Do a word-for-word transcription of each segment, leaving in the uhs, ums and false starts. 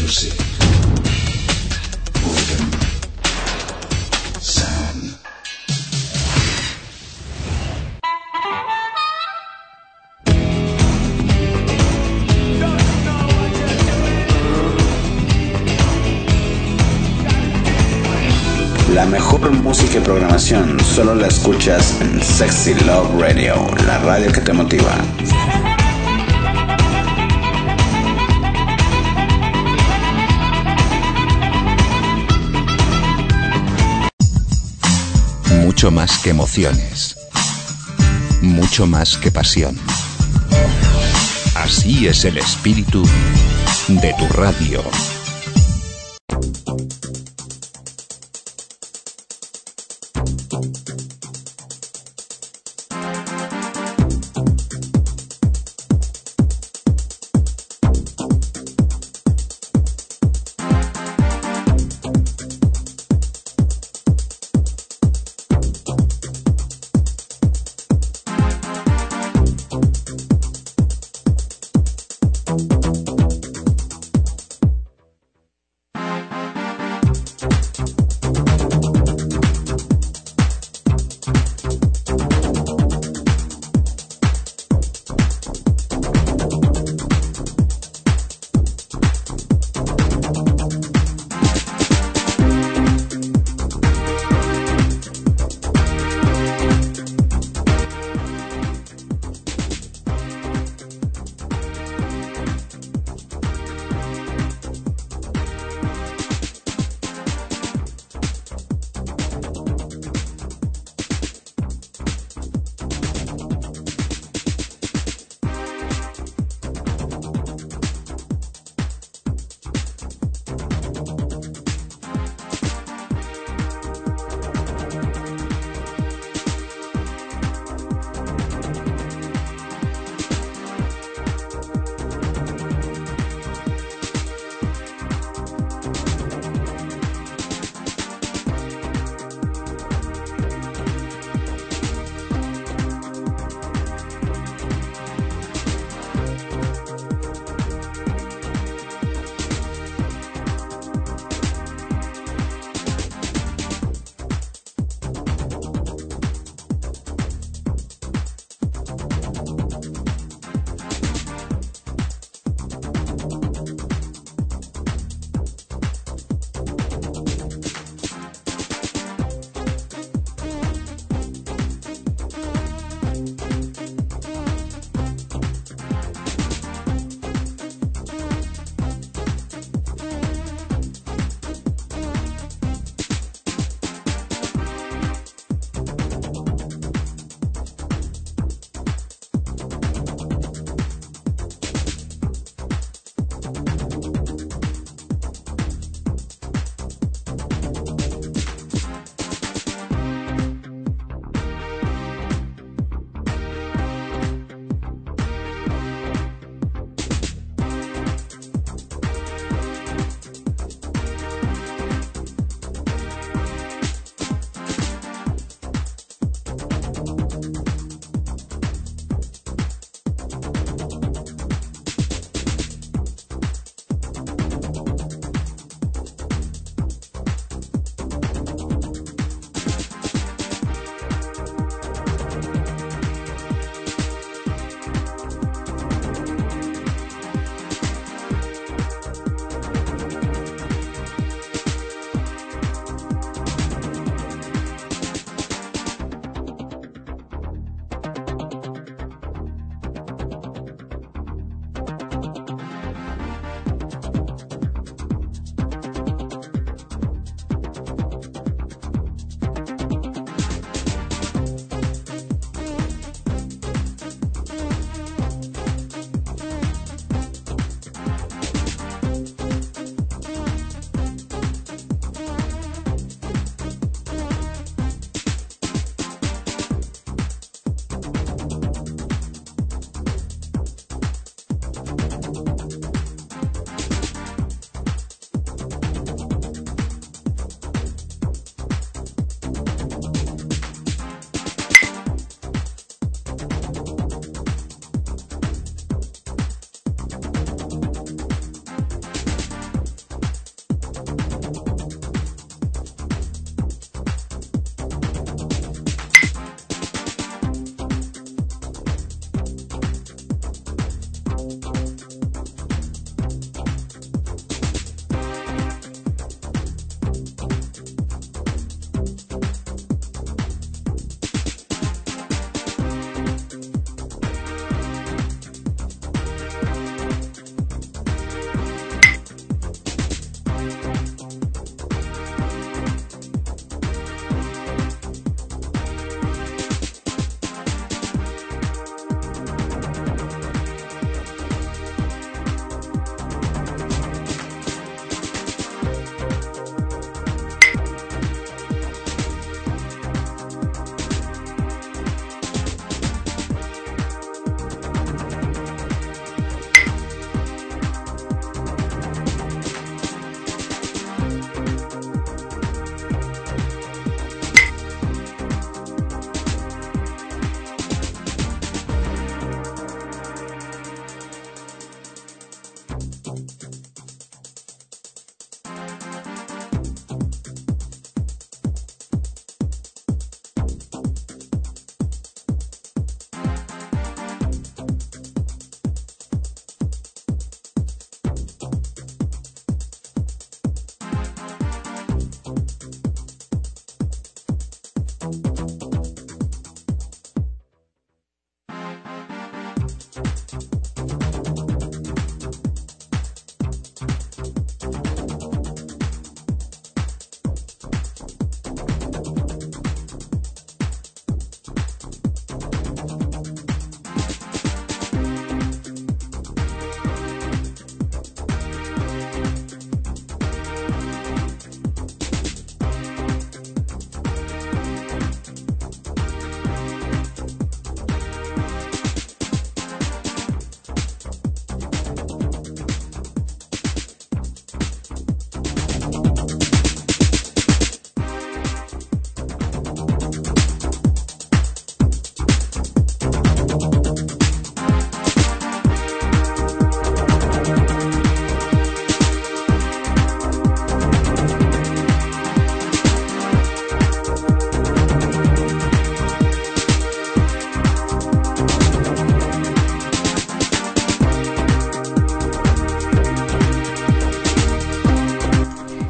music, rhythm, sound. La mejor música y programación solo la escuchas en Sexy Love Radio, la radio que te motiva. Mucho más que emociones, mucho más que pasión. Así es el espíritu de tu radio.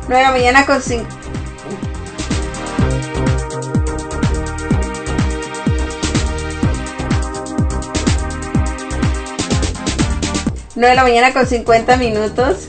nueve de la mañana con cinco. nueve de la mañana con cincuenta minutos.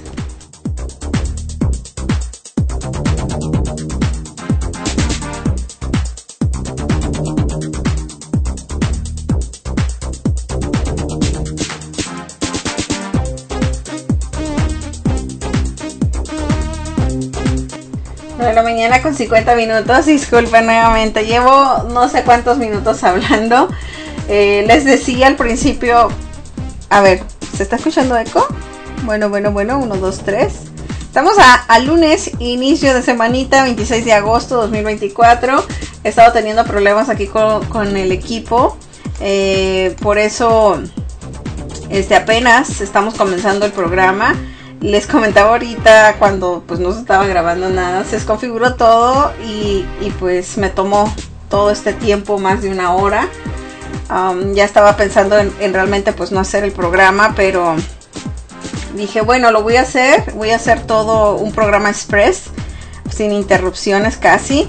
nueve de la mañana con cincuenta minutos. Disculpen nuevamente, llevo no sé cuántos minutos hablando. Eh, les decía al principio, a ver, ¿se está escuchando eco? Bueno, bueno, bueno, uno, dos, tres. Estamos a, a lunes, inicio de semanita, veintiséis de agosto de dos mil veinticuatro. He estado teniendo problemas aquí con, con el equipo. Eh, por eso, este, apenas estamos comenzando el programa. Les comentaba ahorita cuando pues no se estaba grabando nada, se desconfiguró todo y, y pues me tomó todo este tiempo, más de una hora. Um, ya estaba pensando en, en realmente pues no hacer el programa, pero dije bueno, lo voy a hacer, voy a hacer todo un programa express, sin interrupciones casi,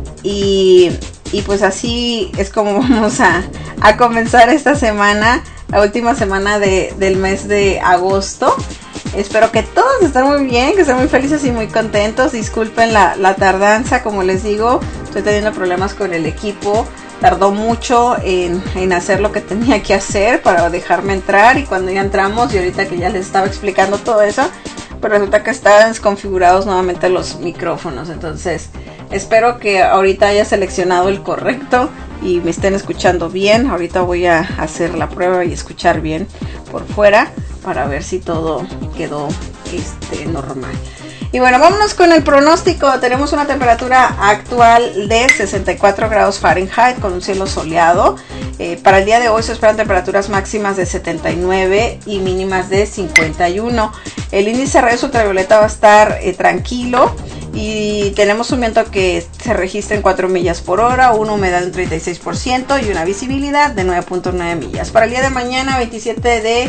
y, y pues así es como vamos a, a comenzar esta semana, la última semana de, del mes de agosto. Espero que todos estén muy bien, que estén muy felices y muy contentos. Disculpen la, la tardanza, como les digo, estoy teniendo problemas con el equipo. Tardó mucho en, en hacer lo que tenía que hacer para dejarme entrar, y cuando ya entramos, y ahorita que ya les estaba explicando todo eso, pues resulta que estaban desconfigurados nuevamente los micrófonos. Entonces espero que ahorita haya seleccionado el correcto y me estén escuchando bien. Ahorita voy a hacer la prueba y escuchar bien por fuera para ver si todo quedó este, normal. Y bueno, vámonos con el pronóstico. Tenemos una temperatura actual de sesenta y cuatro grados Fahrenheit con un cielo soleado. Eh, para el día de hoy se esperan temperaturas máximas de setenta y nueve y mínimas de cincuenta y uno. El índice de rayos ultravioleta va a estar eh, tranquilo, y tenemos un viento que se registra en cuatro millas por hora, una humedad de un treinta y seis por ciento y una visibilidad de nueve punto nueve millas. Para el día de mañana, veintisiete de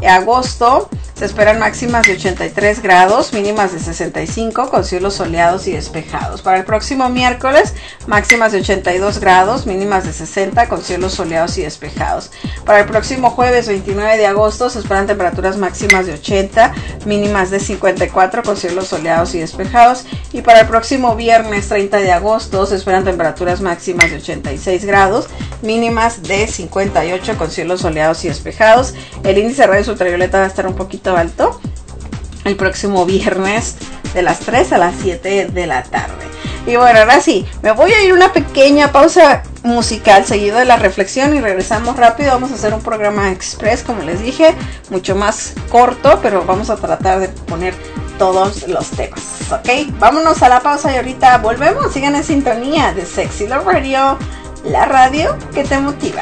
agosto, se esperan máximas de ochenta y tres grados, mínimas de sesenta y cinco, con cielos soleados y despejados. Para el próximo miércoles, máximas de ochenta y dos grados, mínimas de sesenta, con cielos soleados y despejados. Para el próximo jueves, veintinueve de agosto, se esperan temperaturas máximas de ochenta, mínimas de cincuenta y cuatro, con cielos soleados y despejados. Y para el próximo viernes, treinta de agosto, se esperan temperaturas máximas de ochenta y seis grados, mínimas de cincuenta y ocho, con cielos soleados y despejados. El índice de rayos ultravioleta va a estar un poquito alto el próximo viernes, de las tres a las siete de la tarde. Y bueno, ahora sí, me voy a ir una pequeña pausa musical seguido de la reflexión y regresamos rápido. Vamos a hacer un programa express, como les dije, mucho más corto, pero vamos a tratar de poner todos los temas, ¿ok? Vámonos a la pausa y ahorita volvemos. Sigan en sintonía de Sexy Love Radio, la radio que te motiva.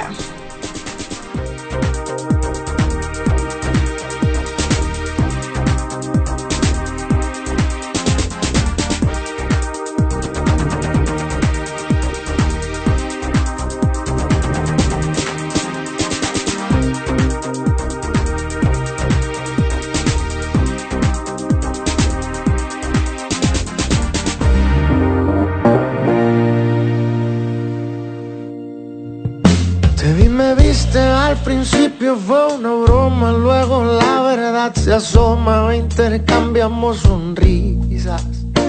Al principio fue una broma, luego la verdad se asoma, intercambiamos sonrisas.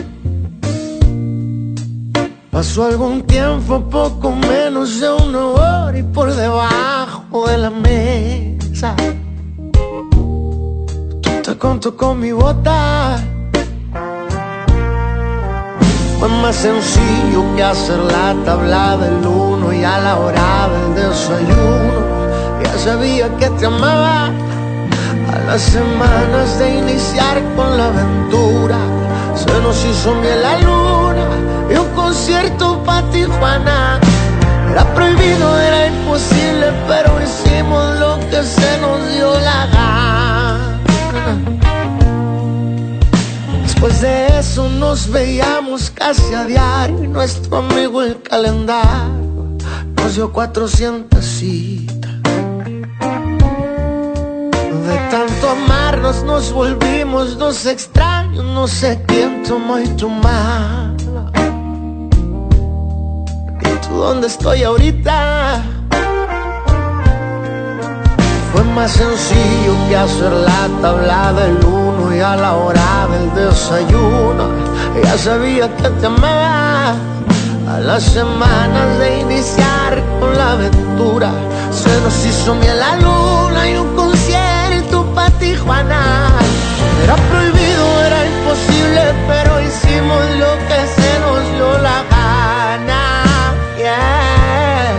Pasó algún tiempo, poco menos de una hora, y por debajo de la mesa tú te contó con mi bota. Fue más sencillo que hacer la tabla del uno, y a la hora del desayuno ya sabía que te amaba. A las semanas de iniciar con la aventura, se nos hizo miel la luna y un concierto pa' Tijuana. Era prohibido, era imposible, pero hicimos lo que se nos dio la gana. Después de eso nos veíamos casi a diario, y nuestro amigo el calendario nos dio cuatrocientas citas. De tanto amarnos nos volvimos dos extraños, yo no sé quién tomó y tu mala. ¿Y tú dónde estoy ahorita? Fue más sencillo que hacer la tabla del uno y a la hora del desayuno ya sabía que te amaba. A las semanas de iniciar con la aventura se nos hizo miel la luna y un concierto pa' Tijuana. Era prohibido, era imposible, pero hicimos lo que se nos dio la gana. Yeah.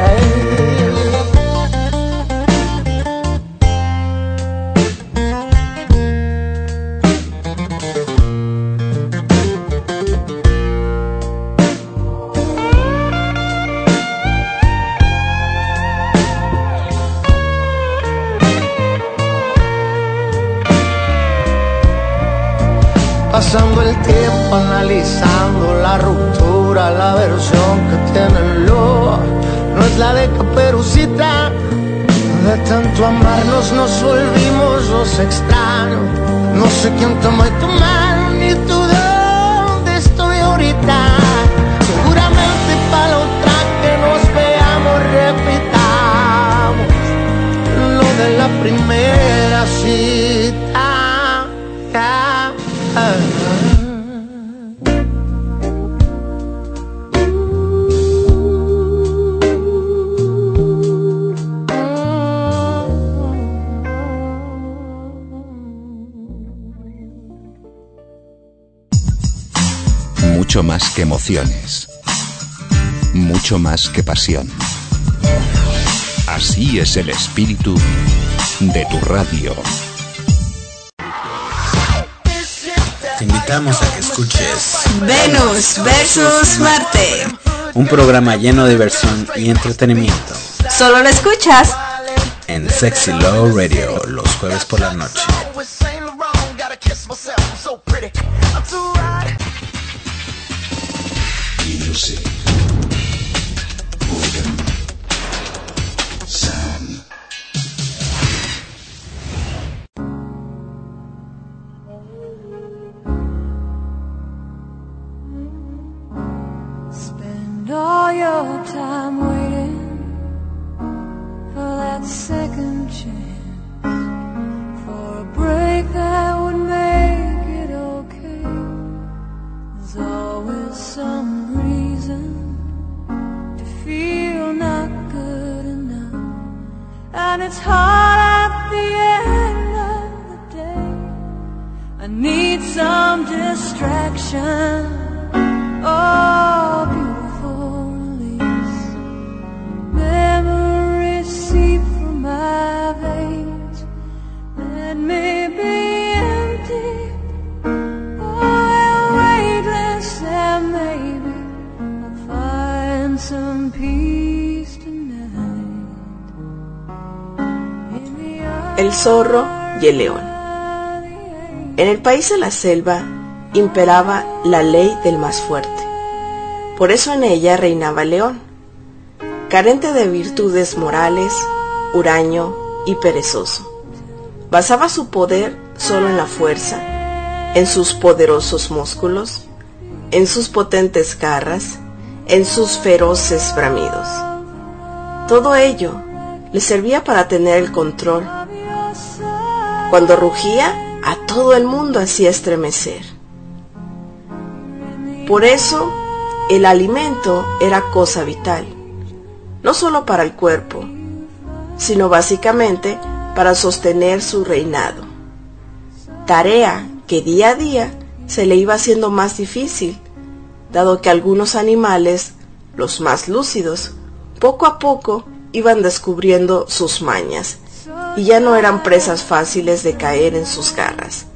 Pasando el tiempo analizando la ruptura, la versión que tiene el lobo no es la de Caperucita. De tanto amarnos nos volvimos los extraños. No sé quién tomó tu mano ni tú dónde estoy ahorita. Seguramente para la otra que nos veamos repitamos lo de la primera cita. Mucho más que emociones, mucho más que pasión. Así es el espíritu de tu radio. Te invitamos a que escuches Venus versus Marte. un programa lleno de diversión y entretenimiento Solo lo escuchas en Sexy Love Radio los jueves por la noche. Music. Rhythm. Sound. Spend all your time waiting for that second chance, for a break that would make it okay. There's always some reason to feel not good enough, and it's hard at the end of the day. I need some distraction, oh beautiful release. Memories seep from my veins, let me be empty. Some peace tonight. El zorro y el león. En el país de la selva imperaba la ley del más fuerte. Por eso en ella reinaba el león, carente de virtudes morales, huraño y perezoso. Basaba su poder solo en la fuerza, en sus poderosos músculos, en sus potentes garras, en sus feroces bramidos. Todo ello le servía para tener el control. Cuando rugía, a todo el mundo hacía estremecer. Por eso, el alimento era cosa vital, no solo para el cuerpo, sino básicamente para sostener su reinado. Tarea que día a día se le iba haciendo más difícil, dado que algunos animales, los más lúcidos, poco a poco iban descubriendo sus mañas y ya no eran presas fáciles de caer en sus garras.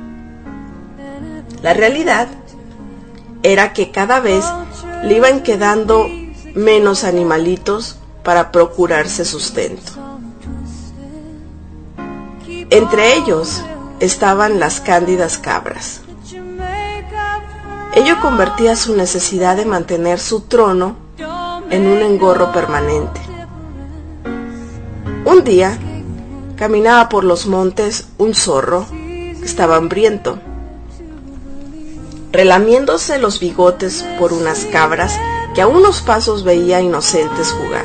La realidad era que cada vez le iban quedando menos animalitos para procurarse sustento. Entre ellos estaban las cándidas cabras. Ello convertía su necesidad de mantener su trono en un engorro permanente. Un día, caminaba por los montes un zorro que estaba hambriento. relamiéndose los bigotes por unas cabras que a unos pasos veía inocentes jugar.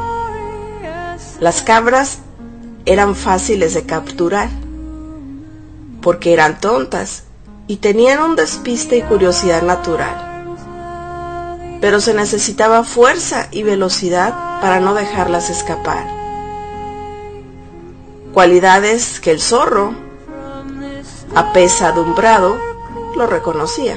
Las cabras eran fáciles de capturar, porque eran tontas y tenían un despiste y curiosidad natural. Pero se necesitaba fuerza y velocidad para no dejarlas escapar. Cualidades que el zorro, apesadumbrado, lo reconocía.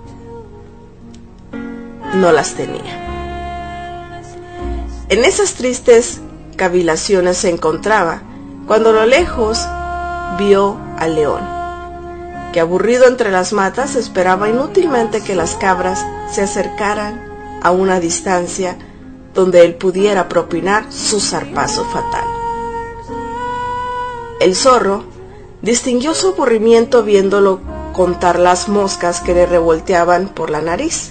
No las tenía. En esas tristes cavilaciones se encontraba cuando a lo lejos vio al león, que aburrido entre las matas esperaba inútilmente que las cabras se acercaran a una distancia donde él pudiera propinar su zarpazo fatal. El zorro distinguió su aburrimiento viéndolo contar las moscas que le revolteaban por la nariz.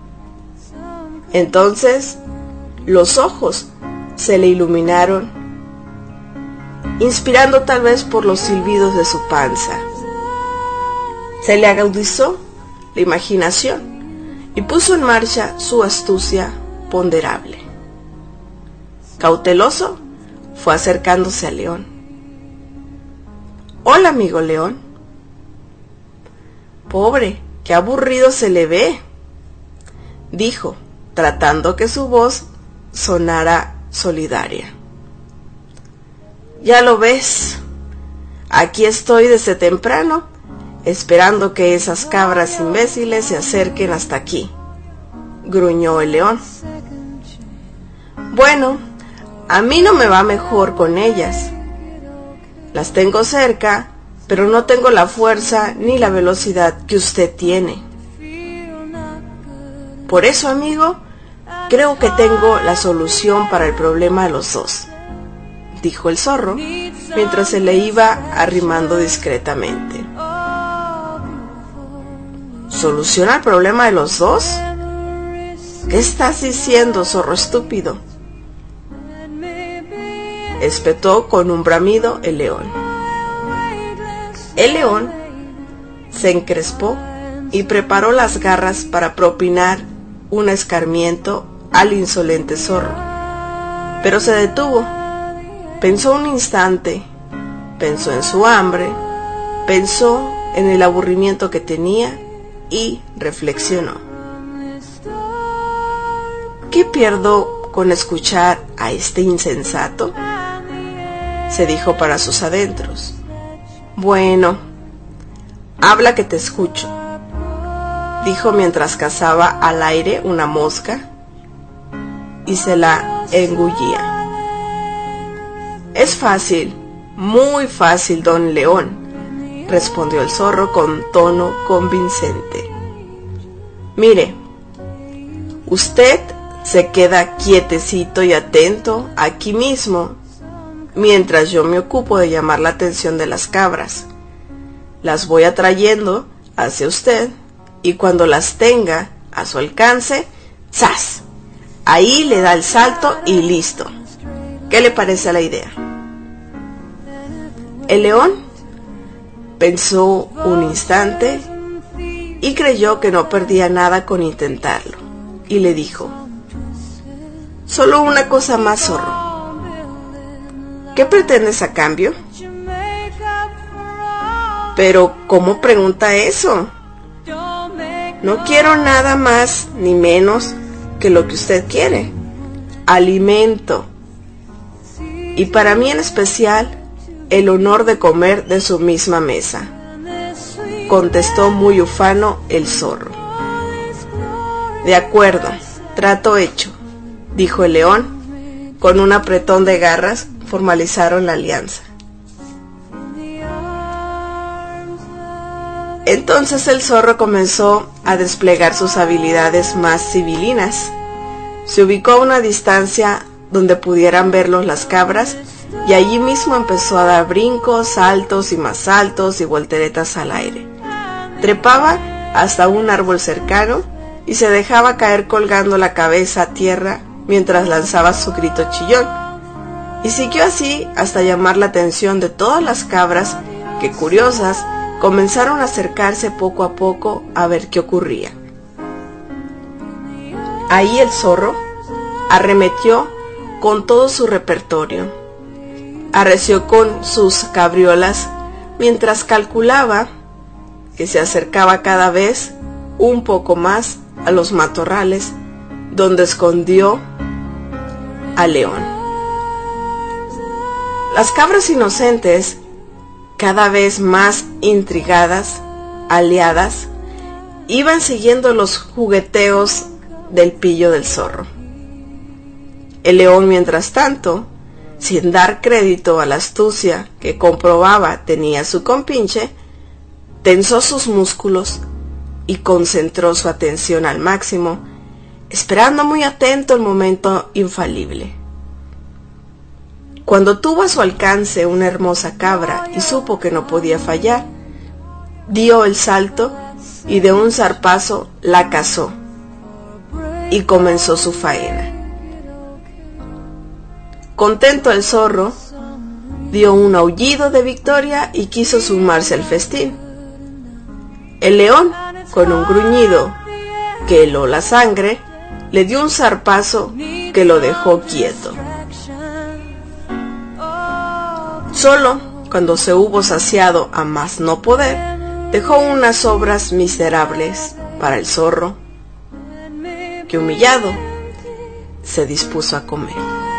Entonces los ojos se le iluminaron, inspirando tal vez por los silbidos de su panza. Se le agudizó la imaginación y puso en marcha su astucia ponderable. Cauteloso, fue acercándose al león. «Hola, amigo león». «Pobre, qué aburrido se le ve», dijo, tratando que su voz sonara solidaria. «Ya lo ves, aquí estoy desde temprano, esperando que esas cabras imbéciles se acerquen hasta aquí», gruñó el león. «Bueno, a mí no me va mejor con ellas. Las tengo cerca, pero no tengo la fuerza ni la velocidad que usted tiene. Por eso, amigo, creo que tengo la solución para el problema de los dos», dijo el zorro, mientras se le iba arrimando discretamente. «¿Solución al problema de los dos? ¿Qué estás diciendo, zorro estúpido?», espetó con un bramido el león. El león se encrespó y preparó las garras para propinar un escarmiento al insolente zorro. Pero se detuvo, pensó un instante, pensó en su hambre, pensó en el aburrimiento que tenía y reflexionó. ¿Qué pierdo con escuchar a este insensato?, se dijo para sus adentros. Bueno, habla que te escucho, dijo mientras cazaba al aire una mosca y se la engullía. Es fácil, muy fácil, don León, respondió el zorro con tono convincente. Mire, usted se queda quietecito y atento aquí mismo, mientras yo me ocupo de llamar la atención de las cabras. Las voy atrayendo hacia usted y cuando las tenga a su alcance, ¡zas!, ahí le da el salto y listo. ¿Qué le parece la idea? El león pensó un instante y creyó que no perdía nada con intentarlo, y le dijo: «Solo una cosa más, zorro. ¿Qué pretendes a cambio?» «Pero, ¿cómo pregunta eso? No quiero nada más ni menos que lo que usted quiere: alimento. Y para mí en especial, el honor de comer de su misma mesa», contestó muy ufano el zorro. «De acuerdo, trato hecho», dijo el león. Con un apretón de garras formalizaron la alianza. Entonces el zorro comenzó a desplegar sus habilidades más civilinas. Se ubicó a una distancia donde pudieran verlos las cabras y allí mismo empezó a dar brincos, saltos y más saltos y volteretas al aire. Trepaba hasta un árbol cercano y se dejaba caer colgando la cabeza a tierra mientras lanzaba su grito chillón, y siguió así hasta llamar la atención de todas las cabras que, curiosas, comenzaron a acercarse poco a poco a ver qué ocurría. Ahí el zorro arremetió con todo su repertorio, arreció con sus cabriolas mientras calculaba que se acercaba cada vez un poco más a los matorrales donde escondió al león. Las cabras inocentes, cada vez más intrigadas, aliadas, iban siguiendo los jugueteos del pillo del zorro. El león, mientras tanto, sin dar crédito a la astucia que comprobaba tenía su compinche, tensó sus músculos y concentró su atención al máximo, esperando muy atento el momento infalible. Cuando tuvo a su alcance una hermosa cabra y supo que no podía fallar, dio el salto y de un zarpazo la cazó y comenzó su faena. Contento el zorro, dio un aullido de victoria y quiso sumarse al festín. El león, con un gruñido que heló la sangre, le dio un zarpazo que lo dejó quieto. Solo cuando se hubo saciado a más no poder, dejó unas sobras miserables para el zorro, que humillado se dispuso a comer.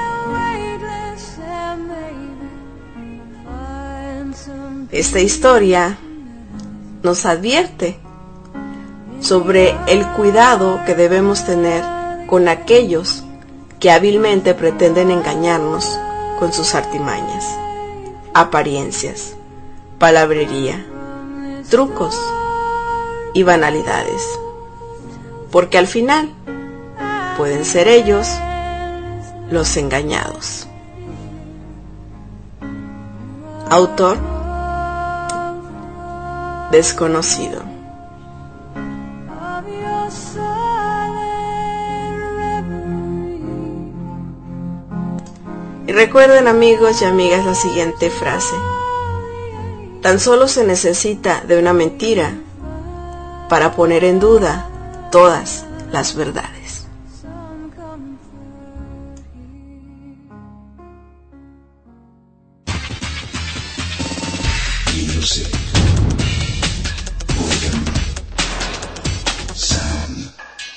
Esta historia nos advierte sobre el cuidado que debemos tener con aquellos que hábilmente pretenden engañarnos con sus artimañas, apariencias, palabrería, trucos y banalidades, porque al final pueden ser ellos los engañados. Autor desconocido. Y recuerden, amigos y amigas, la siguiente frase: tan solo se necesita de una mentira para poner en duda todas las verdades. Music. Rhythm. Sound.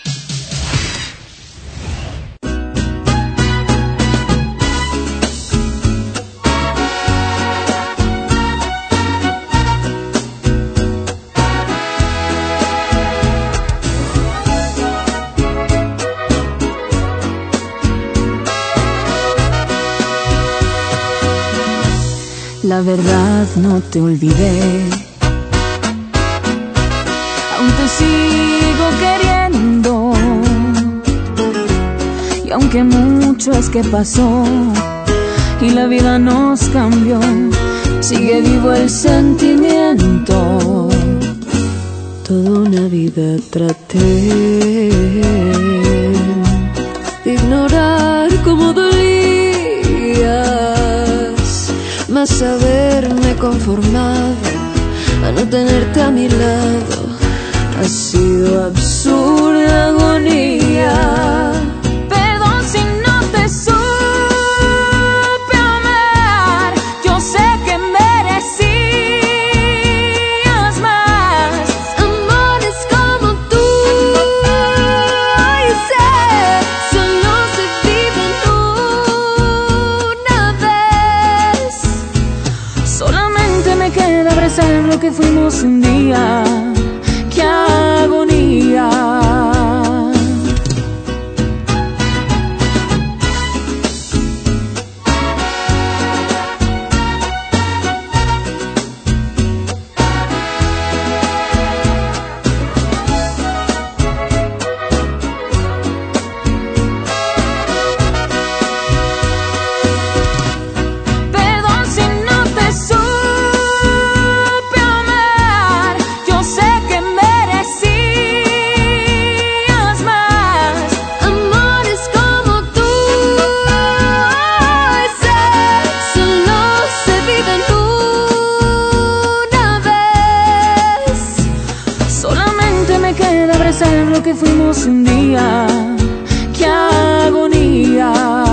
La verdad, no te olvidé, aún te sigo queriendo, y aunque mucho es que pasó y la vida nos cambió, sigue vivo el sentimiento. Toda una vida traté de ignorar cómo dolías, mas haberme conformado a no tenerte a mi lado ha sido absurda agonía. Perdón si no te supe amar, yo sé que merecías más amores como tú, y sé, solo se viven una vez. Solamente me queda abrazar lo que fuimos un día. ¡Qué agonía! Perdón si no te supe amar, yo sé pensar en lo que fuimos un día. ¡Qué agonía!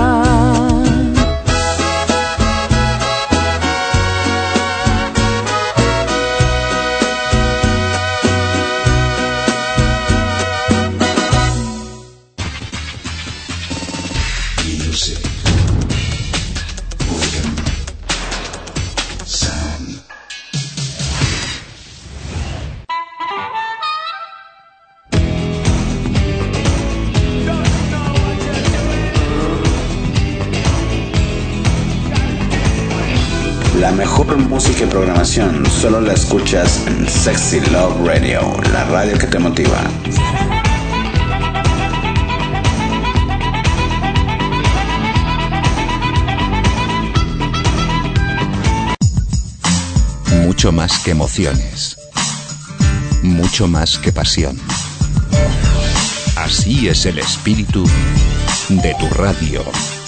La mejor música y programación solo la escuchas en Sexy Love Radio, la radio que te motiva. Mucho más que emociones. Mucho más que pasión. Así es el espíritu de tu radio.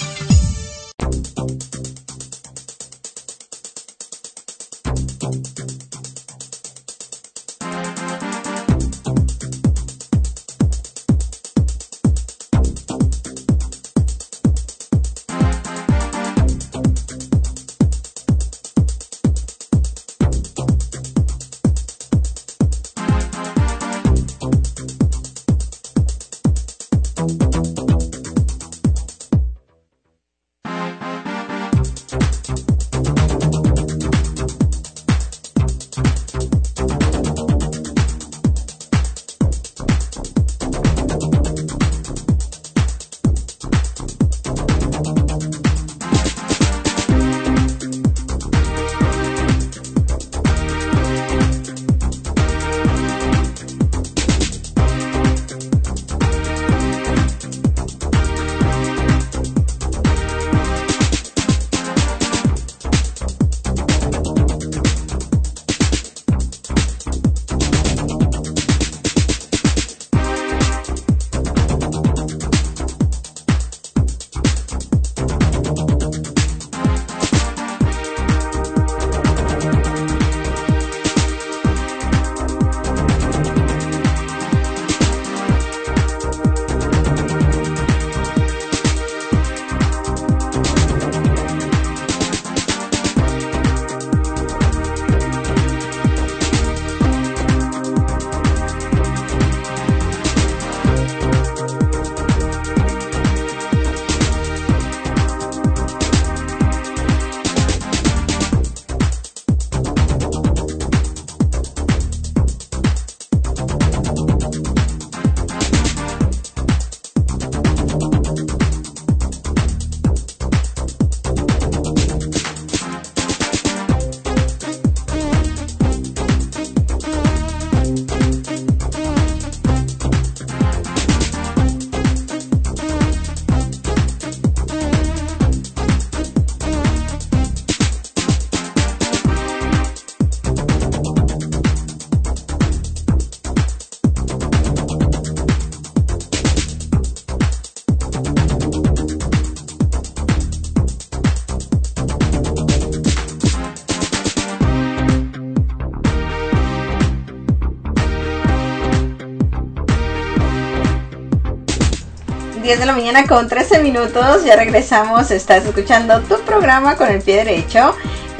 diez de la mañana con trece minutos, ya regresamos, estás escuchando tu programa con el pie derecho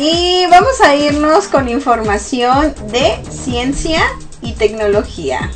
y vamos a irnos con información de ciencia y tecnología.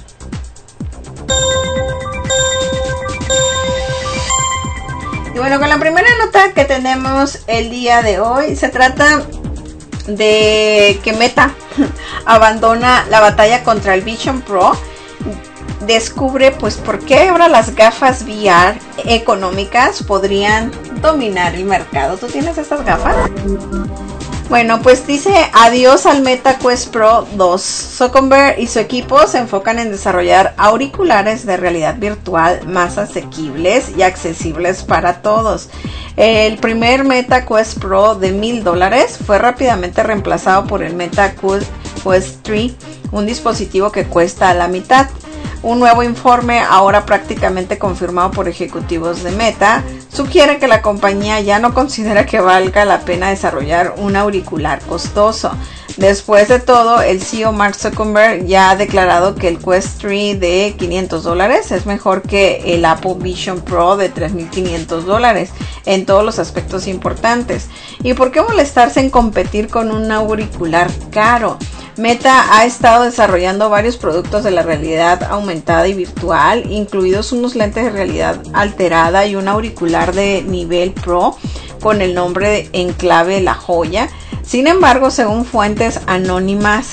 Y bueno, con la primera nota que tenemos el día de hoy, se trata de que Meta abandona la batalla contra el Vision Pro. Descubre pues por qué ahora las gafas V R económicas podrían dominar el mercado. ¿Tú tienes estas gafas? Bueno, pues dice adiós al Meta Quest Pro dos. Zuckerberg y su equipo se enfocan en desarrollar auriculares de realidad virtual más asequibles y accesibles para todos. El primer Meta Quest Pro de mil dólares fue rápidamente reemplazado por el Meta Quest tres, un dispositivo que cuesta la mitad. Un nuevo informe, ahora prácticamente confirmado por ejecutivos de Meta, sugiere que la compañía ya no considera que valga la pena desarrollar un auricular costoso. Después de todo, el C E O Mark Zuckerberg ya ha declarado que el Quest tres de quinientos dólares es mejor que el Apple Vision Pro de tres mil quinientos dólares en todos los aspectos importantes. ¿Y por qué molestarse en competir con un auricular caro? Meta ha estado desarrollando varios productos de la realidad aumentada y virtual, incluidos unos lentes de realidad alterada y un auricular de nivel Pro con el nombre en clave La Joya. Sin embargo, según fuentes anónimas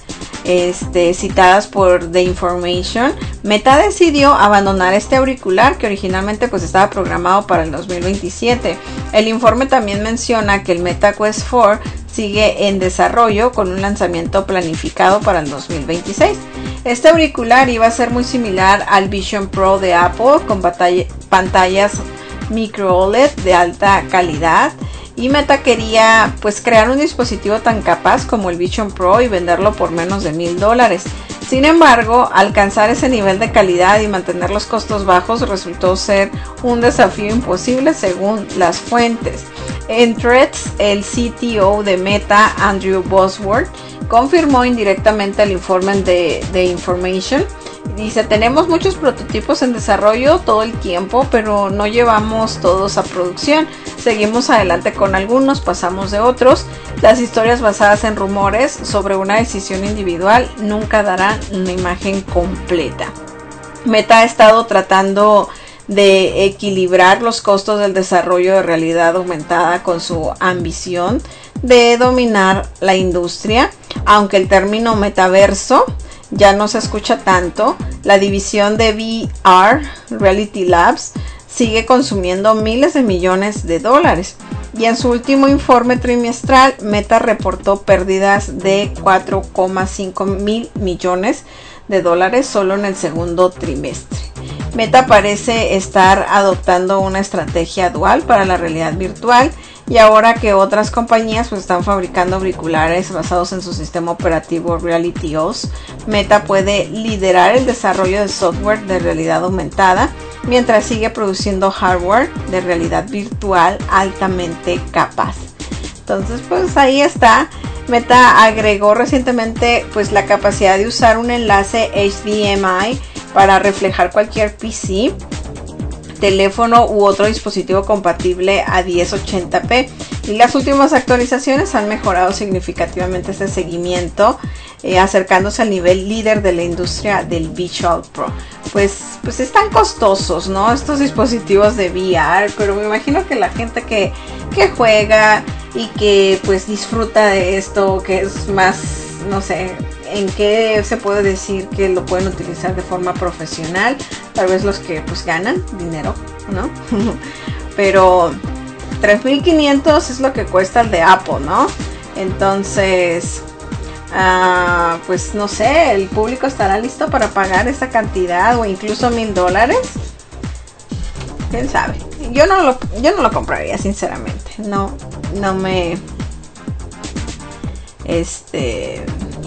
este, citadas por The Information, Meta decidió abandonar este auricular que originalmente pues estaba programado para el dos mil veintisiete. El informe también menciona que el Meta Quest cuatro sigue en desarrollo con un lanzamiento planificado para el dos mil veintiséis. Este auricular iba a ser muy similar al Vision Pro de Apple con pantallas micro O L E D de alta calidad. Y Meta quería pues crear un dispositivo tan capaz como el Vision Pro y venderlo por menos de mil dólares. Sin embargo, alcanzar ese nivel de calidad y mantener los costos bajos resultó ser un desafío imposible según las fuentes. En Threads, el C T O de Meta, Andrew Bosworth, confirmó indirectamente el informe de The Information. Dice, tenemos muchos prototipos en desarrollo todo el tiempo, pero no llevamos todos a producción. Seguimos adelante con algunos, pasamos de otros. Las historias basadas en rumores sobre una decisión individual nunca darán una imagen completa. Meta ha estado tratando de equilibrar los costos del desarrollo de realidad aumentada con su ambición de dominar la industria. Aunque el término metaverso ya no se escucha tanto, la división de V R, Reality Labs, sigue consumiendo miles de millones de dólares. Y en su último informe trimestral, Meta reportó pérdidas de cuatro coma cinco mil millones de dólares solo en el segundo trimestre. Meta parece estar adoptando una estrategia dual para la realidad virtual, y ahora que otras compañías pues están fabricando auriculares basados en su sistema operativo Reality O S, Meta puede liderar el desarrollo de software de realidad aumentada mientras sigue produciendo hardware de realidad virtual altamente capaz. Entonces pues ahí está. Meta agregó recientemente pues la capacidad de usar un enlace H D M I para reflejar cualquier P C, teléfono u otro dispositivo compatible a diez ochenta p, y las últimas actualizaciones han mejorado significativamente este seguimiento, eh, acercándose al nivel líder de la industria del Visual Pro. Pues, pues están costosos, ¿no? Estos dispositivos de V R, pero me imagino que la gente que, que juega y que pues disfruta de esto, que es más, no sé, en qué se puede decir que lo pueden utilizar de forma profesional, tal vez los que pues ganan dinero, ¿no? Pero tres mil quinientos es lo que cuesta el de Apple, ¿no? Entonces uh, pues no sé, el público estará listo para pagar esta cantidad o incluso mil dólares. Quién sabe. Yo no lo, yo no lo compraría, sinceramente. No, no me este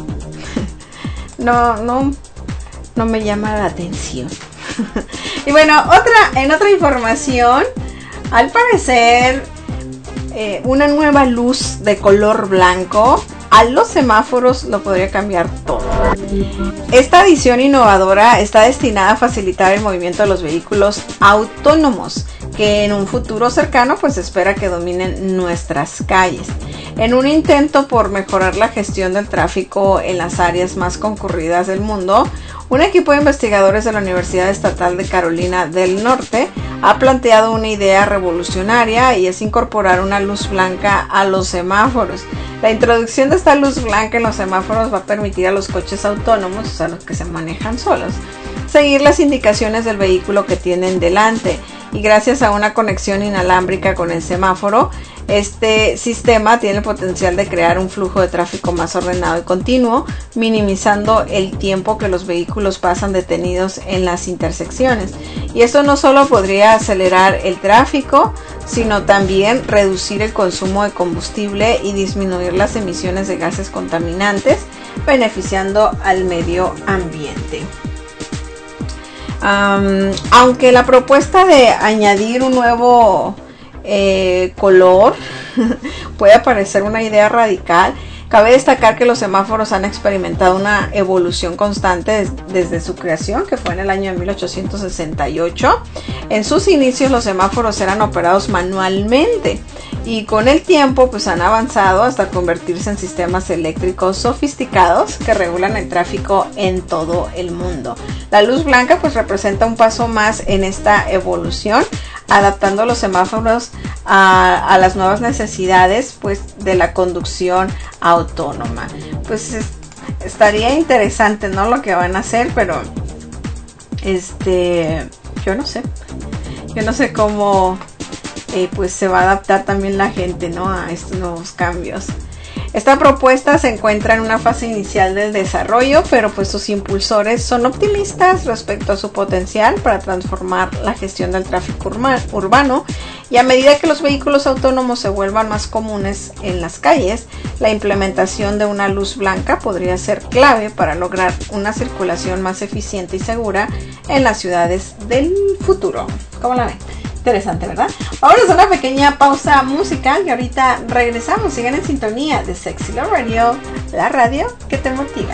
No, no, no me llama la atención. Y bueno, otra, en otra información, al parecer, eh, una nueva luz de color blanco a los semáforos lo podría cambiar todo. Esta adición innovadora está destinada a facilitar el movimiento de los vehículos autónomos, que en un futuro cercano pues se espera que dominen nuestras calles. En un intento por mejorar la gestión del tráfico en las áreas más concurridas del mundo, un equipo de investigadores de la Universidad Estatal de Carolina del Norte ha planteado una idea revolucionaria, y es incorporar una luz blanca a los semáforos. La introducción de esta luz blanca en los semáforos va a permitir a los coches autónomos, o sea, los que se manejan solos, seguir las indicaciones del vehículo que tienen delante. Y gracias a una conexión inalámbrica con el semáforo, este sistema tiene el potencial de crear un flujo de tráfico más ordenado y continuo, minimizando el tiempo que los vehículos pasan detenidos en las intersecciones. Y esto no solo podría acelerar el tráfico, sino también reducir el consumo de combustible y disminuir las emisiones de gases contaminantes, beneficiando al medio ambiente. Um, aunque la propuesta de añadir un nuevo eh, color puede parecer una idea radical, Cabe destacar que los semáforos han experimentado una evolución constante des- desde su creación, que fue en el año de mil ochocientos sesenta y ocho. En sus inicios los semáforos eran operados manualmente y con el tiempo pues han avanzado hasta convertirse en sistemas eléctricos sofisticados que regulan el tráfico en todo el mundo. La luz blanca pues representa un paso más en esta evolución, adaptando los semáforos a, a las nuevas necesidades pues de la conducción autónoma. Pues es, estaría interesante, ¿no?, lo que van a hacer, pero este yo no sé yo no sé cómo eh, pues se va a adaptar también la gente, ¿no?, a estos nuevos cambios. Esta propuesta se encuentra en una fase inicial del desarrollo, pero pues sus impulsores son optimistas respecto a su potencial para transformar la gestión del tráfico urma- urbano, y a medida que los vehículos autónomos se vuelvan más comunes en las calles, la implementación de una luz blanca podría ser clave para lograr una circulación más eficiente y segura en las ciudades del futuro. ¿Cómo la ven? Interesante, ¿verdad? Ahora es una pequeña pausa musical y ahorita regresamos. Sigan en sintonía de Sexy Love Radio, la radio que te motiva.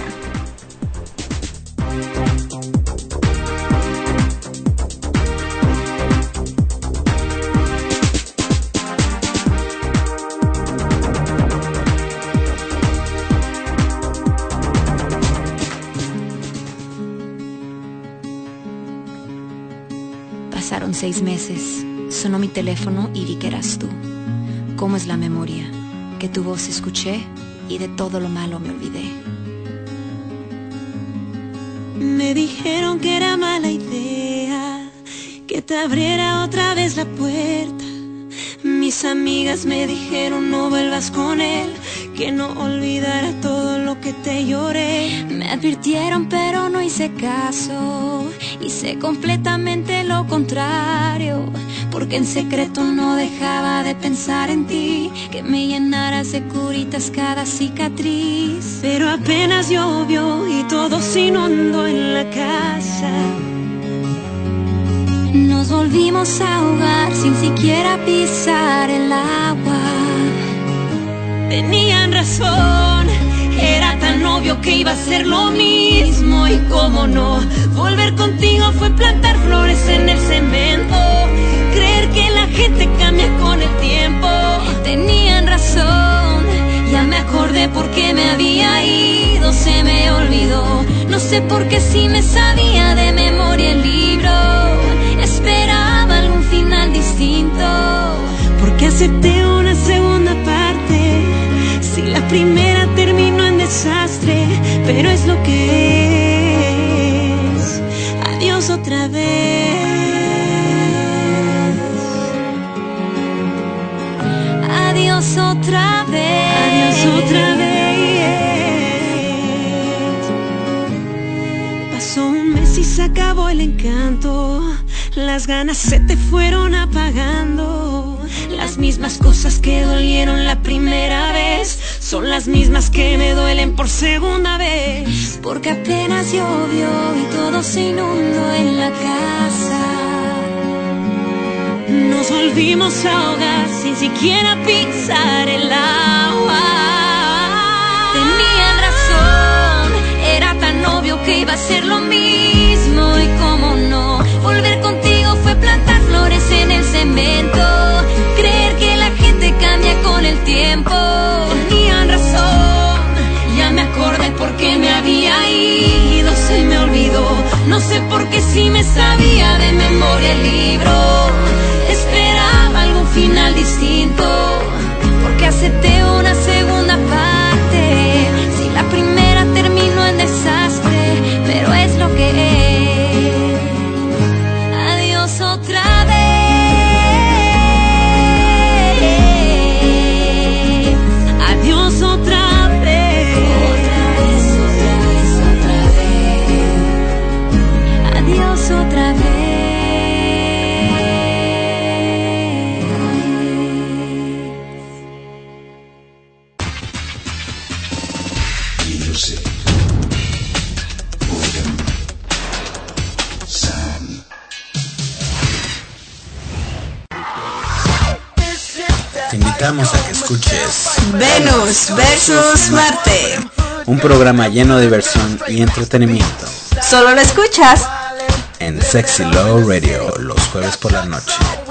Pasaron seis meses, sonó mi teléfono y vi que eras tú. ¿Cómo es la memoria? Que tu voz escuché y de todo lo malo me olvidé. Me dijeron que era mala idea que te abriera otra vez la puerta. Mis amigas me dijeron no vuelvas con él, que no olvidara todo lo que te lloré. Me advirtieron pero no hice caso, hice completamente lo contrario, porque en secreto no dejaba de pensar en ti, que me llenaras de curitas cada cicatriz. Pero apenas llovió y todo se inundó en la casa. Nos volvimos a ahogar sin siquiera pisar el agua. Tenían razón, era tan obvio que iba a ser lo mismo. Y cómo no, volver contigo fue plantar flores en el cemento, creer que la gente cambia con el tiempo. Tenían razón, ya me acordé por qué me había ido, se me olvidó. No sé por qué si me sabía de memoria el libro, esperaba algún final distinto. Porque acepté una segunda parte, si la primera terminó en desastre, pero es lo que es. Adiós otra vez. Adiós otra vez. Adiós otra vez. Pasó un mes y se acabó el encanto, las ganas se te fueron apagando. Las mismas cosas que dolieron la primera vez son las mismas que me duelen por segunda vez. Porque apenas llovió y todo se inundó en la casa. Nos volvimos a ahogar sin siquiera pisar el agua. Tenían razón, era tan obvio que iba a ser lo mismo. Y cómo no, volver contigo fue plantar flores en el cemento, creer que la gente cambia con el tiempo. Tenían razón, ya me acordé por qué me había ido, se me olvidó. No sé por qué si me sabía de memoria el libro, esperaba algún final distinto. Porque acepté una segunda parte, si la primera terminó en desastre, pero es lo que es. Adiós otra vez. Adiós otra vez. Otra vez, otra vez, otra vez. Adiós otra vez. invitamos a que escuches Venus versus Marte, un programa lleno de diversión y entretenimiento. Solo lo escuchas en Sexy Love Radio los jueves por la noche.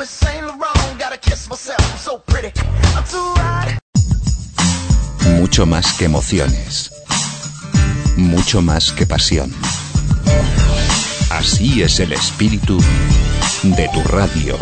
Mucho más que emociones, mucho más que pasión. Así es el espíritu de tu radio.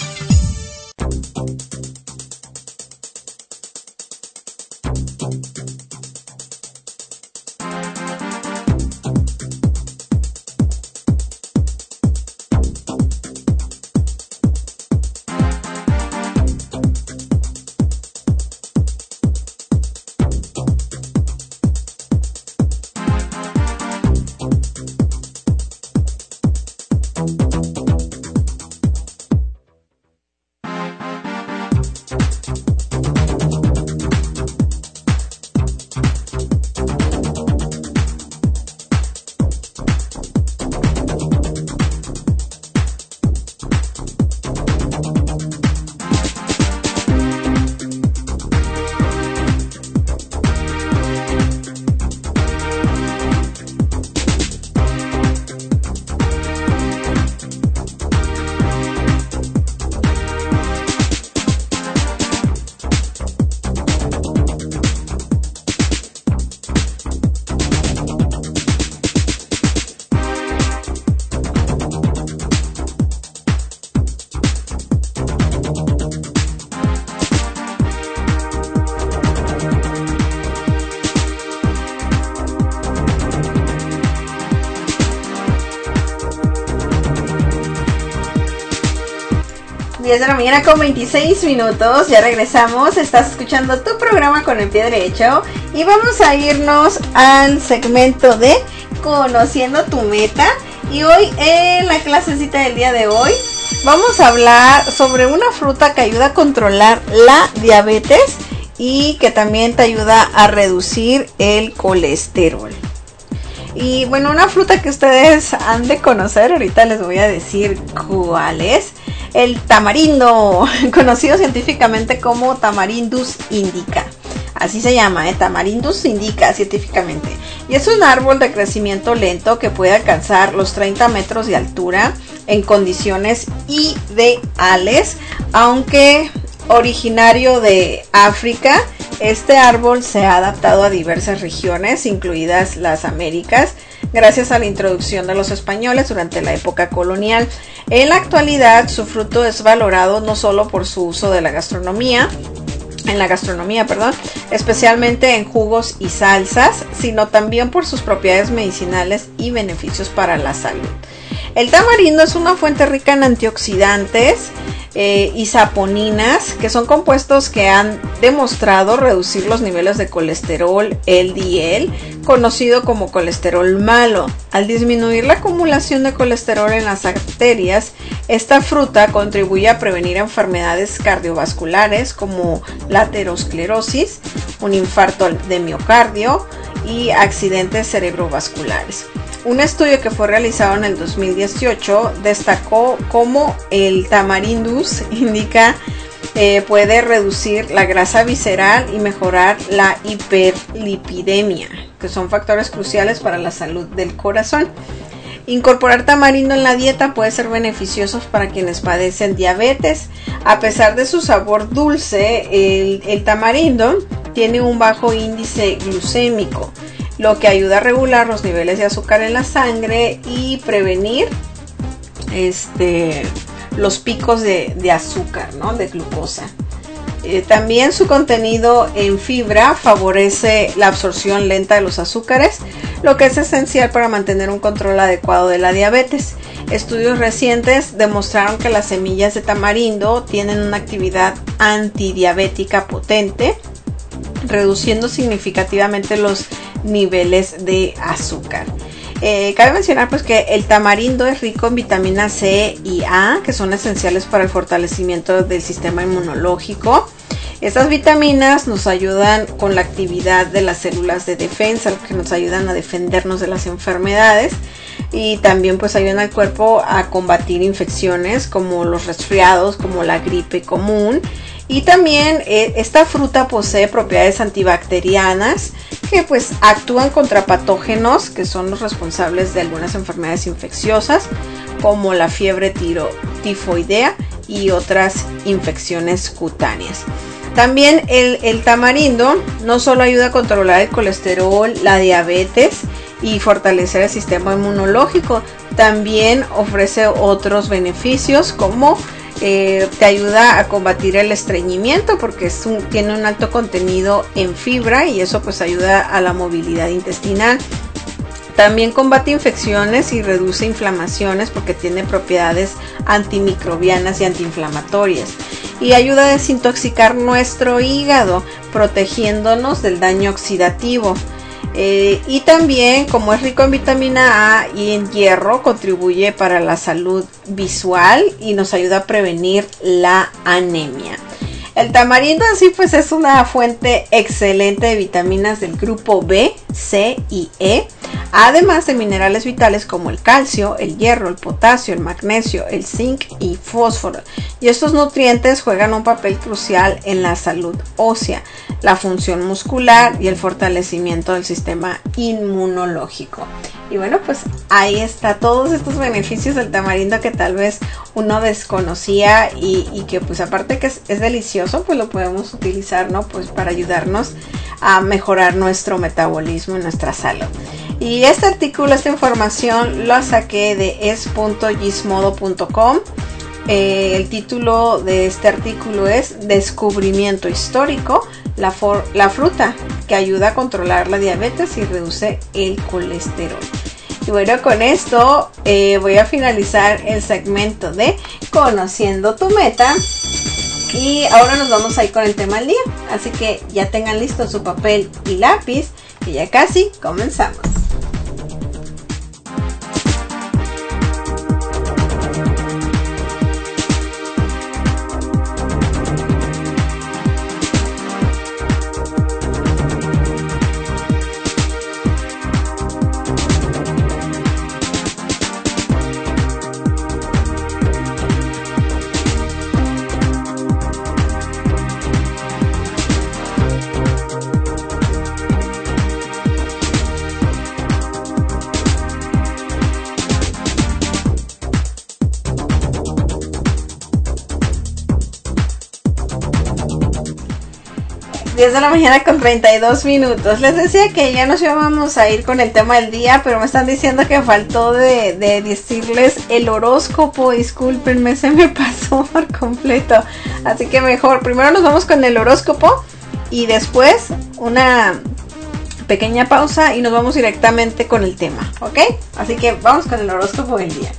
diez de la mañana con veintiséis minutos, ya regresamos, estás escuchando tu programa con el pie derecho y vamos a irnos al segmento de Conociendo tu Meta. Y hoy en la clasecita del día de hoy vamos a hablar sobre una fruta que ayuda a controlar la diabetes y que también te ayuda a reducir el colesterol. Y bueno, una fruta que ustedes han de conocer, ahorita les voy a decir cuál es. El tamarindo, conocido científicamente como Tamarindus indica. Así se llama, ¿eh? Tamarindus indica científicamente. Y es un árbol de crecimiento lento que puede alcanzar los treinta metros de altura en condiciones ideales. Aunque originario de África, este árbol se ha adaptado a diversas regiones, incluidas las Américas, gracias a la introducción de los españoles durante la época colonial. En la actualidad, su fruto es valorado no solo por su uso de la gastronomía, en la gastronomía, perdón, especialmente en jugos y salsas, sino también por sus propiedades medicinales y beneficios para la salud. El tamarindo es una fuente rica en antioxidantes eh, y saponinas, que son compuestos que han demostrado reducir los niveles de colesterol L D L, conocido como colesterol malo. Al disminuir la acumulación de colesterol en las arterias, esta fruta contribuye a prevenir enfermedades cardiovasculares como la aterosclerosis, un infarto de miocardio y accidentes cerebrovasculares. Un estudio que fue realizado en el dos mil dieciocho destacó cómo el tamarindus indica eh, puede reducir la grasa visceral y mejorar la hiperlipidemia, que son factores cruciales para la salud del corazón. Incorporar tamarindo en la dieta puede ser beneficioso para quienes padecen diabetes. A pesar de su sabor dulce, el, el tamarindo tiene un bajo índice glucémico, lo que ayuda a regular los niveles de azúcar en la sangre y prevenir este, los picos de, de azúcar, ¿no? De glucosa. Eh, también su contenido en fibra favorece la absorción lenta de los azúcares, lo que es esencial para mantener un control adecuado de la diabetes. Estudios recientes demostraron que las semillas de tamarindo tienen una actividad antidiabética potente, reduciendo significativamente los niveles de azúcar. Eh, cabe mencionar pues que el tamarindo es rico en vitamina C y A, que son esenciales para el fortalecimiento del sistema inmunológico. Estas vitaminas nos ayudan con la actividad de las células de defensa, que nos ayudan a defendernos de las enfermedades, y también pues ayudan al cuerpo a combatir infecciones como los resfriados, como la gripe común, Y también eh, esta fruta posee propiedades antibacterianas que pues actúan contra patógenos que son los responsables de algunas enfermedades infecciosas como la fiebre tiro, tifoidea y otras infecciones cutáneas. También el, el tamarindo no solo ayuda a controlar el colesterol, la diabetes y fortalecer el sistema inmunológico, también ofrece otros beneficios como eh, te ayuda a combatir el estreñimiento porque es un, tiene un alto contenido en fibra y eso pues ayuda a la movilidad intestinal. También combate infecciones y reduce inflamaciones porque tiene propiedades antimicrobianas y antiinflamatorias. Y ayuda a desintoxicar nuestro hígado, protegiéndonos del daño oxidativo. Eh, y también, como es rico en vitamina A y en hierro, contribuye para la salud visual y nos ayuda a prevenir la anemia. El tamarindo en sí pues es una fuente excelente de vitaminas del grupo B, C y E, además de minerales vitales como el calcio, el hierro, el potasio, el magnesio, el zinc y fósforo. Y estos nutrientes juegan un papel crucial en la salud ósea, la función muscular y el fortalecimiento del sistema inmunológico. Y bueno, pues ahí está todos estos beneficios del tamarindo que tal vez uno desconocía y, y que pues aparte que es, es delicioso, pues lo podemos utilizar, ¿no? Pues para ayudarnos a mejorar nuestro metabolismo y nuestra salud. Y este artículo, esta información la saqué de es punto gizmodo punto com. Eh, el título de este artículo es Descubrimiento histórico, la, for, la fruta que ayuda a controlar la diabetes y reduce el colesterol. Y bueno, con esto eh, voy a finalizar el segmento de Conociendo tu Meta. Y ahora nos vamos a ir con el tema del día. Así que ya tengan listo su papel y lápiz, que ya casi comenzamos. diez de la mañana con treinta y dos minutos. Les decía que ya nos íbamos a ir con el tema del día, pero me están diciendo que faltó de, de decirles el horóscopo. Discúlpenme, se me pasó por completo. Así que mejor, primero nos vamos con el horóscopo y después una pequeña pausa y nos vamos directamente con el tema, ¿ok? Así que vamos con el horóscopo del día.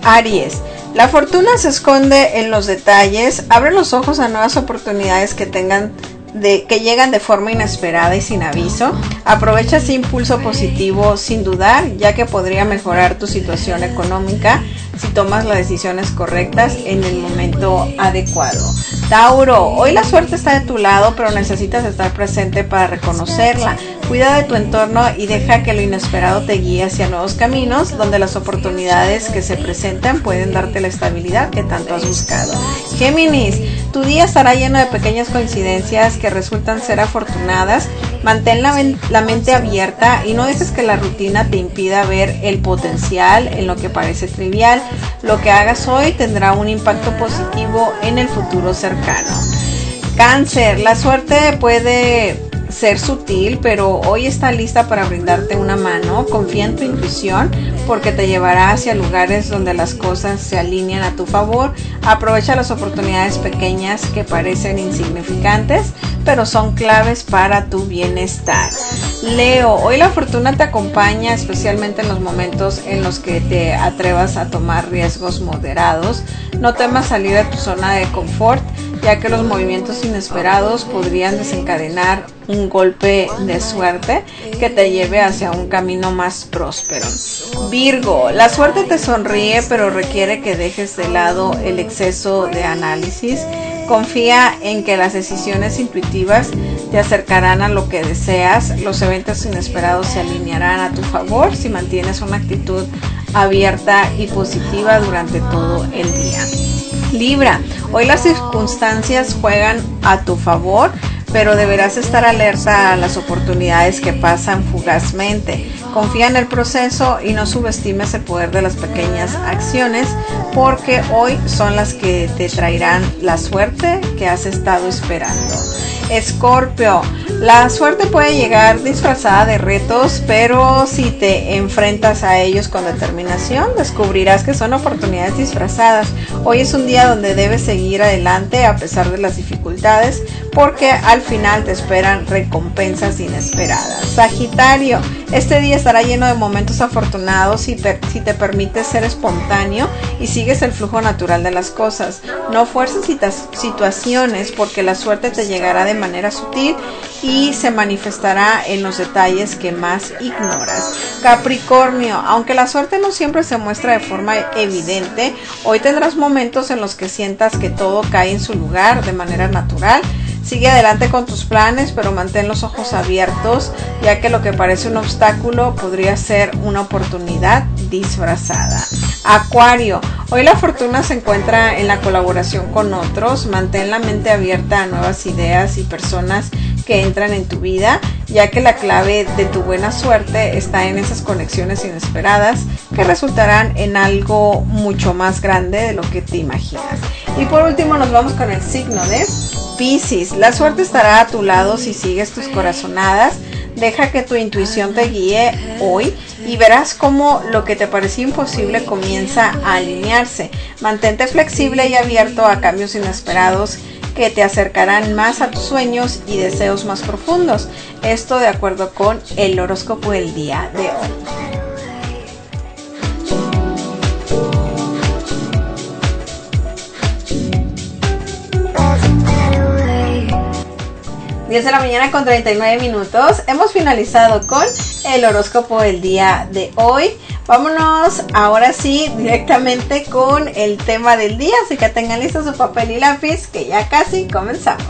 Aries, la fortuna se esconde en los detalles. Abre los ojos a nuevas oportunidades que tengan de, que llegan de forma inesperada y sin aviso. Aprovecha ese impulso positivo sin dudar, ya que podría mejorar tu situación económica si tomas las decisiones correctas en el momento adecuado. Tauro, hoy la suerte está de tu lado, pero necesitas estar presente para reconocerla. Cuida de tu entorno y deja que lo inesperado te guíe hacia nuevos caminos, donde las oportunidades que se presentan pueden darte la estabilidad que tanto has buscado. Géminis, tu día estará lleno de pequeñas coincidencias que resultan ser afortunadas. Mantén la, la mente abierta y no dejes que la rutina te impida ver el potencial en lo que parece trivial. Lo que hagas hoy tendrá un impacto positivo en el futuro cercano. Cáncer, la suerte puede ser sutil, pero hoy está lista para brindarte una mano. Confía en tu intuición porque te llevará hacia lugares donde las cosas se alinean a tu favor. Aprovecha las oportunidades pequeñas que parecen insignificantes, pero son claves para tu bienestar. Leo, hoy la fortuna te acompaña, especialmente en los momentos en los que te atrevas a tomar riesgos moderados. No temas salir de tu zona de confort, ya que los movimientos inesperados podrían desencadenar un golpe de suerte que te lleve hacia un camino más próspero. Virgo, la suerte te sonríe, pero requiere que dejes de lado el exceso de análisis. Confía en que las decisiones intuitivas te acercarán a lo que deseas. Los eventos inesperados se alinearán a tu favor si mantienes una actitud abierta y positiva durante todo el día. Libra, hoy las circunstancias juegan a tu favor, pero deberás estar alerta a las oportunidades que pasan fugazmente. Confía en el proceso y no subestimes el poder de las pequeñas acciones, porque hoy son las que te traerán la suerte que has estado esperando. Escorpio, la suerte puede llegar disfrazada de retos, pero si te enfrentas a ellos con determinación, descubrirás que son oportunidades disfrazadas. Hoy es un día donde debes seguir adelante a pesar de las dificultades, porque al final te esperan recompensas inesperadas. Sagitario, este día estará lleno de momentos afortunados si, per- si te permites ser espontáneo y sigues el flujo natural de las cosas. No fuerces sitas- situaciones porque la suerte te llegará de manera sutil y se manifestará en los detalles que más ignoras. Capricornio, aunque la suerte no siempre se muestra de forma evidente, hoy tendrás momentos en los que sientas que todo cae en su lugar de manera natural. Sigue adelante con tus planes, pero mantén los ojos abiertos, ya que lo que parece un obstáculo podría ser una oportunidad disfrazada. Acuario, hoy la fortuna se encuentra en la colaboración con otros. Mantén la mente abierta a nuevas ideas y personas que entran en tu vida, ya que la clave de tu buena suerte está en esas conexiones inesperadas que resultarán en algo mucho más grande de lo que te imaginas. Y por último nos vamos con el signo de Piscis. La suerte estará a tu lado si sigues tus corazonadas. Deja que tu intuición te guíe hoy y verás cómo lo que te parecía imposible comienza a alinearse. Mantente flexible y abierto a cambios inesperados que te acercarán más a tus sueños y deseos más profundos. Esto de acuerdo con el horóscopo del día de hoy. diez de la mañana con treinta y nueve minutos. Hemos finalizado con el horóscopo del día de hoy. Vámonos ahora sí directamente con el tema del día. Así que tengan listo su papel y lápiz, que ya casi comenzamos.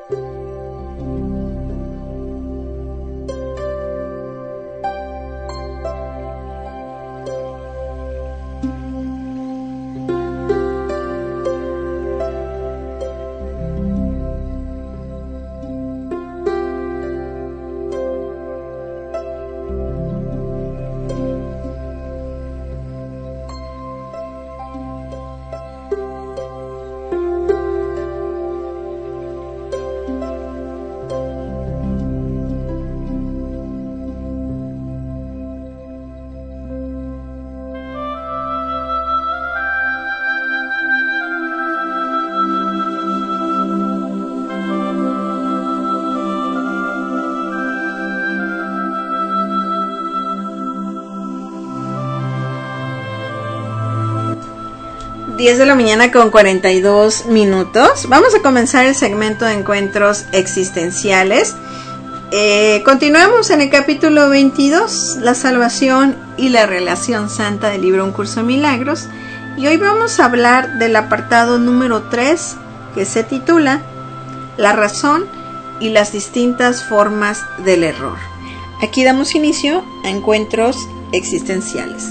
diez de la mañana con cuarenta y dos minutos. Vamos a comenzar el segmento de encuentros existenciales. Eh, continuamos en el capítulo veintidós, la salvación y la relación santa del libro Un Curso de Milagros. Y hoy vamos a hablar del apartado número tres, que se titula La razón y las distintas formas del error. Aquí damos inicio a encuentros existenciales.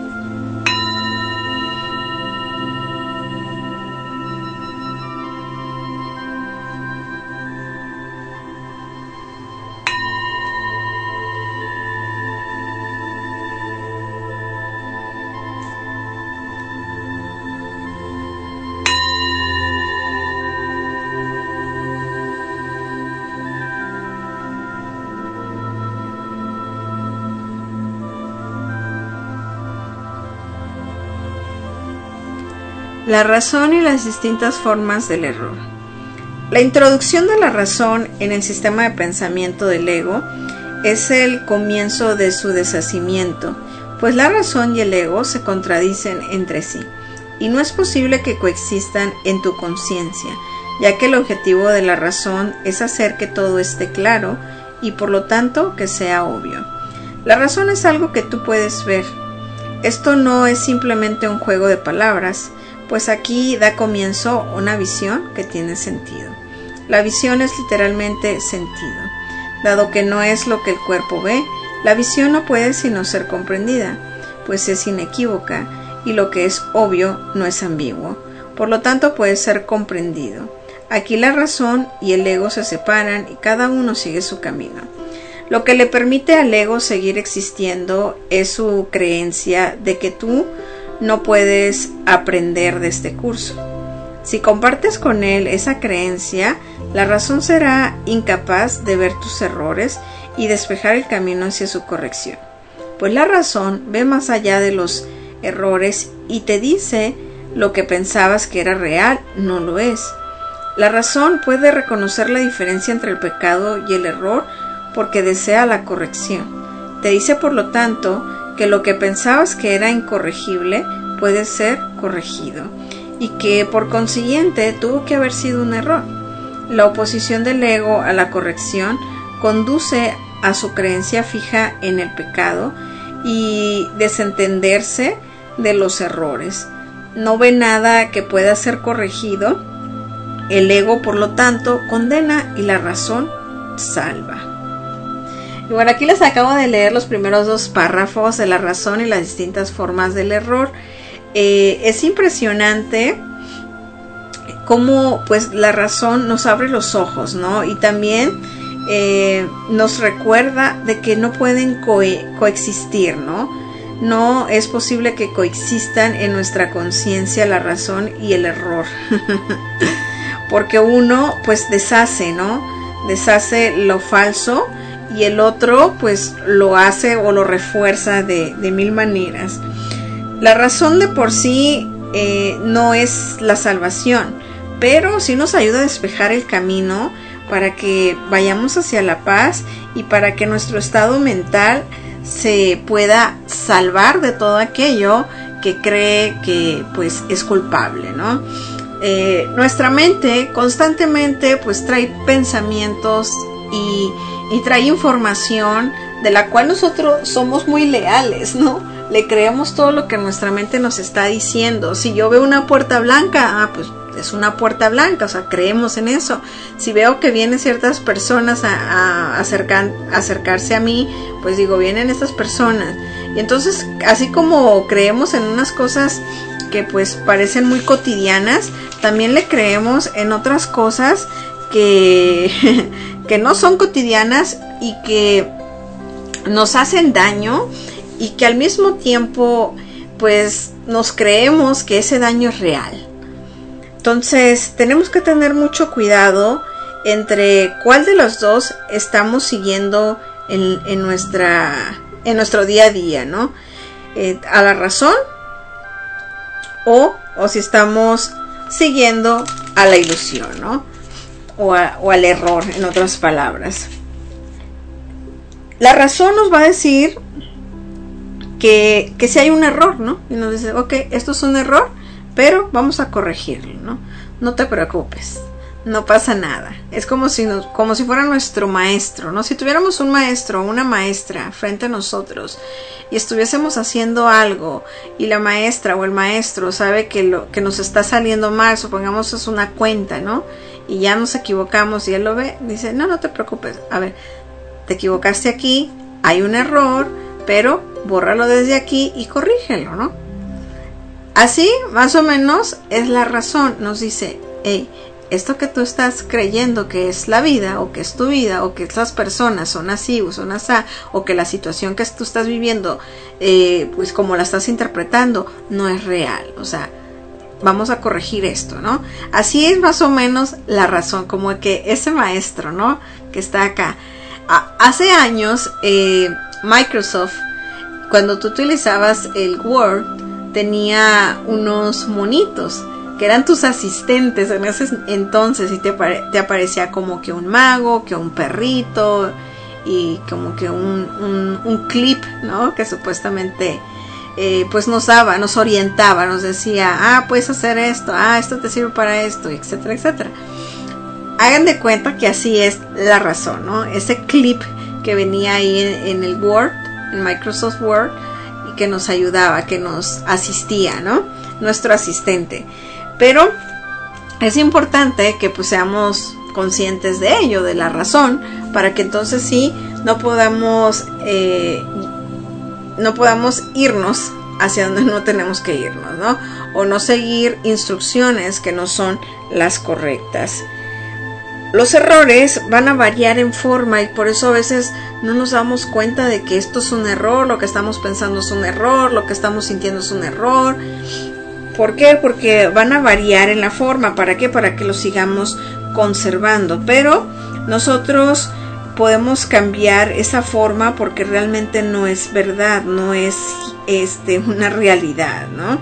La razón y las distintas formas del error. La introducción de la razón en el sistema de pensamiento del ego es el comienzo de su deshacimiento, pues la razón y el ego se contradicen entre sí, y no es posible que coexistan en tu conciencia, ya que el objetivo de la razón es hacer que todo esté claro y por lo tanto que sea obvio. La razón es algo que tú puedes ver. Esto no es simplemente un juego de palabras, pues aquí da comienzo una visión que tiene sentido. La visión es literalmente sentido. Dado que no es lo que el cuerpo ve, la visión no puede sino ser comprendida, pues es inequívoca y lo que es obvio no es ambiguo, por lo tanto puede ser comprendido. Aquí la razón y el ego se separan y cada uno sigue su camino. Lo que le permite al ego seguir existiendo es su creencia de que tú no puedes aprender de este curso. Si compartes con él esa creencia, la razón será incapaz de ver tus errores y despejar el camino hacia su corrección. Pues la razón ve más allá de los errores y te dice lo que pensabas que era real, no lo es. La razón puede reconocer la diferencia entre el pecado y el error porque desea la corrección. Te dice, por lo tanto, que lo que pensabas que era incorregible puede ser corregido y que por consiguiente tuvo que haber sido un error. La oposición del ego a la corrección conduce a su creencia fija en el pecado y desentenderse de los errores. No ve nada que pueda ser corregido. El ego, por lo tanto, condena y la razón salva. Y bueno, aquí les acabo de leer los primeros dos párrafos de la razón y las distintas formas del error. Eh, es impresionante cómo pues la razón nos abre los ojos, ¿no? Y también eh, nos recuerda de que no pueden co- coexistir, ¿no? No es posible que coexistan en nuestra conciencia la razón y el error. Porque uno pues deshace, ¿no? Deshace lo falso y el otro pues lo hace o lo refuerza de, de mil maneras. La razón de por sí eh, no es la salvación, pero sí nos ayuda a despejar el camino para que vayamos hacia la paz y para que nuestro estado mental se pueda salvar de todo aquello que cree que pues es culpable, ¿no? Eh, nuestra mente constantemente pues trae pensamientos y y trae información de la cual nosotros somos muy leales, ¿no? Le creemos todo lo que nuestra mente nos está diciendo. Si yo veo una puerta blanca, ah, pues es una puerta blanca, o sea, creemos en eso. Si veo que vienen ciertas personas a, a acercar, a acercarse a mí, pues digo, vienen estas personas. Y entonces, así como creemos en unas cosas que pues parecen muy cotidianas, también le creemos en otras cosas que, que no son cotidianas y que nos hacen daño, y que al mismo tiempo pues nos creemos que ese daño es real. Entonces tenemos que tener mucho cuidado entre cuál de los dos estamos siguiendo en, en nuestra en nuestro día a día, ¿no? Eh, a la razón o, o si estamos siguiendo a la ilusión, ¿no? O, a, o al error, en otras palabras. La razón nos va a decir que, que si hay un error, ¿no? Y nos dice, ok, esto es un error, pero vamos a corregirlo, ¿no? No te preocupes, no pasa nada. Es como si, nos, como si fuera nuestro maestro, ¿no? Si tuviéramos un maestro o una maestra frente a nosotros y estuviésemos haciendo algo y la maestra o el maestro sabe que lo que nos está saliendo mal, supongamos es una cuenta, ¿no? Y ya nos equivocamos y él lo ve, dice, no, no te preocupes, a ver, te equivocaste aquí, hay un error, pero bórralo desde aquí y corrígelo, ¿no? Así, más o menos, es la razón. Nos dice, hey, esto que tú estás creyendo que es la vida, o que es tu vida, o que estas personas son así, o son así, o que la situación que tú estás viviendo, eh, pues como la estás interpretando, no es real. O sea, vamos a corregir esto, ¿no? Así es más o menos la razón, como que ese maestro, ¿no? Que está acá. Hace años, eh, Microsoft, cuando tú utilizabas el Word, tenía unos monitos que eran tus asistentes en ese entonces, y te, apare te aparecía como que un mago, que un perrito y como que un, un, un clip, ¿no? Que supuestamente eh, pues nos daba, nos orientaba, nos decía, ah, puedes hacer esto, ah, esto te sirve para esto, etcétera, etcétera. Hagan de cuenta que así es la razón, ¿no? Ese clip que venía ahí en, en el Word, en Microsoft Word, y que nos ayudaba, que nos asistía, ¿no? Nuestro asistente. Pero es importante que pues seamos conscientes de ello, de la razón, para que entonces sí no podamos eh, no podamos irnos hacia donde no tenemos que irnos, ¿no? O no seguir instrucciones que no son las correctas. Los errores van a variar en forma, y por eso a veces no nos damos cuenta de que esto es un error, lo que estamos pensando es un error, lo que estamos sintiendo es un error. ¿Por qué? Porque van a variar en la forma. ¿Para qué? Para que lo sigamos conservando. Pero nosotros podemos cambiar esa forma porque realmente no es verdad, no es este, una realidad, ¿no?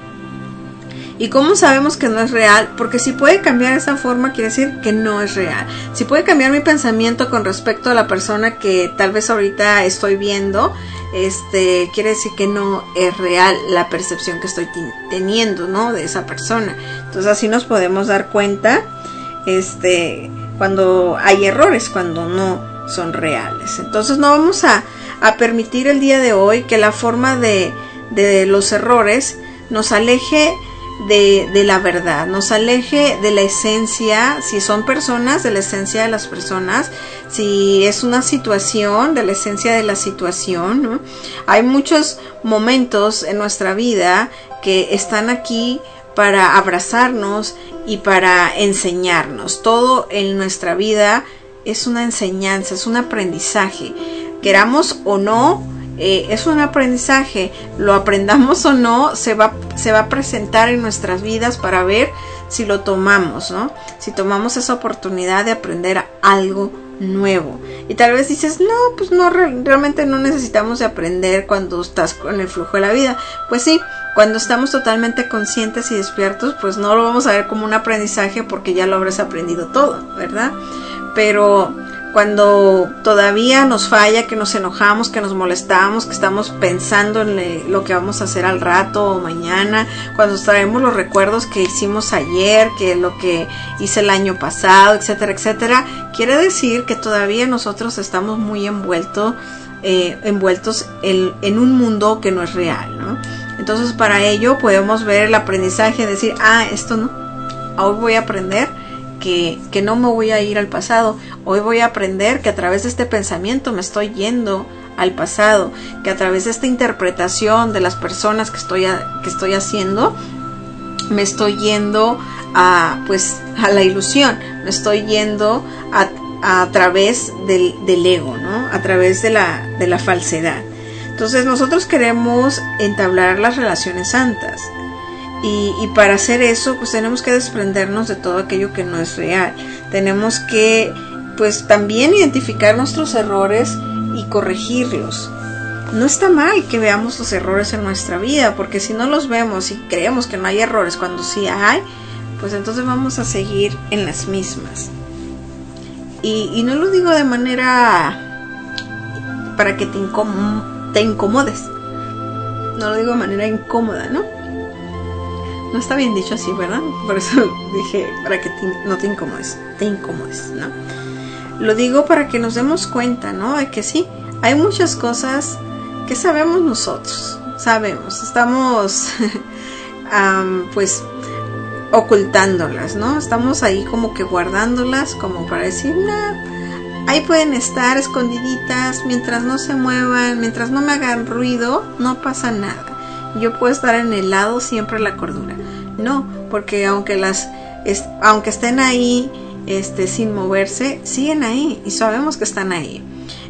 ¿Y cómo sabemos que no es real? Porque si puede cambiar esa forma, quiere decir que no es real. Si puede cambiar mi pensamiento con respecto a la persona que tal vez ahorita estoy viendo, este, quiere decir que no es real la percepción que estoy teniendo, ¿no? De esa persona. Entonces así nos podemos dar cuenta, este, cuando hay errores, cuando no son reales. Entonces no vamos a, a permitir el día de hoy que la forma de, de los errores nos aleje De, de la verdad, nos aleje de la esencia, si son personas, de la esencia de las personas, si es una situación, de la esencia de la situación, ¿no? Hay muchos momentos en nuestra vida que están aquí para abrazarnos y para enseñarnos. Todo en nuestra vida es una enseñanza, es un aprendizaje, queramos o no. Eh, es un aprendizaje, lo aprendamos o no, se va, se va a presentar en nuestras vidas para ver si lo tomamos, ¿no? Si tomamos esa oportunidad de aprender algo nuevo. Y tal vez dices, no, pues no, realmente no necesitamos de aprender cuando estás con el flujo de la vida. Pues sí, cuando estamos totalmente conscientes y despiertos, pues no lo vamos a ver como un aprendizaje porque ya lo habrás aprendido todo, ¿verdad? Pero cuando todavía nos falla, que nos enojamos, que nos molestamos, que estamos pensando en lo que vamos a hacer al rato o mañana, cuando traemos los recuerdos que hicimos ayer, que lo que hice el año pasado, etcétera, etcétera, quiere decir que todavía nosotros estamos muy envueltos, eh, envueltos en, en un mundo que no es real, ¿no? Entonces para ello podemos ver el aprendizaje, decir, ah, esto no, hoy voy a aprender que, que no me voy a ir al pasado. Hoy voy a aprender que a través de este pensamiento me estoy yendo al pasado, que a través de esta interpretación de las personas que estoy, a, que estoy haciendo, me estoy yendo a, pues, a la ilusión, me estoy yendo a, a, a través del, del ego, ¿no? A través de la, de la falsedad. Entonces nosotros queremos entablar las relaciones santas y, y para hacer eso pues tenemos que desprendernos de todo aquello que no es real. Tenemos que pues también identificar nuestros errores y corregirlos. No está mal que veamos los errores en nuestra vida, porque si no los vemos y creemos que no hay errores cuando sí hay, pues entonces vamos a seguir en las mismas. Y, y no lo digo de manera para que te, incom- te incomodes, no lo digo de manera incómoda, ¿no? No está bien dicho así, ¿verdad? Por eso dije para que te, no te incomodes, te incomodes, ¿no? Lo digo para que nos demos cuenta, ¿no? De que sí, hay muchas cosas que sabemos nosotros, sabemos, estamos um, pues ocultándolas, ¿no? Estamos ahí como que guardándolas, como para decir, no, ahí pueden estar escondiditas, mientras no se muevan, mientras no me hagan ruido, no pasa nada. Yo puedo estar en el lado siempre de la cordura. No, porque aunque las, es, aunque estén ahí, este, sin moverse, siguen ahí y sabemos que están ahí.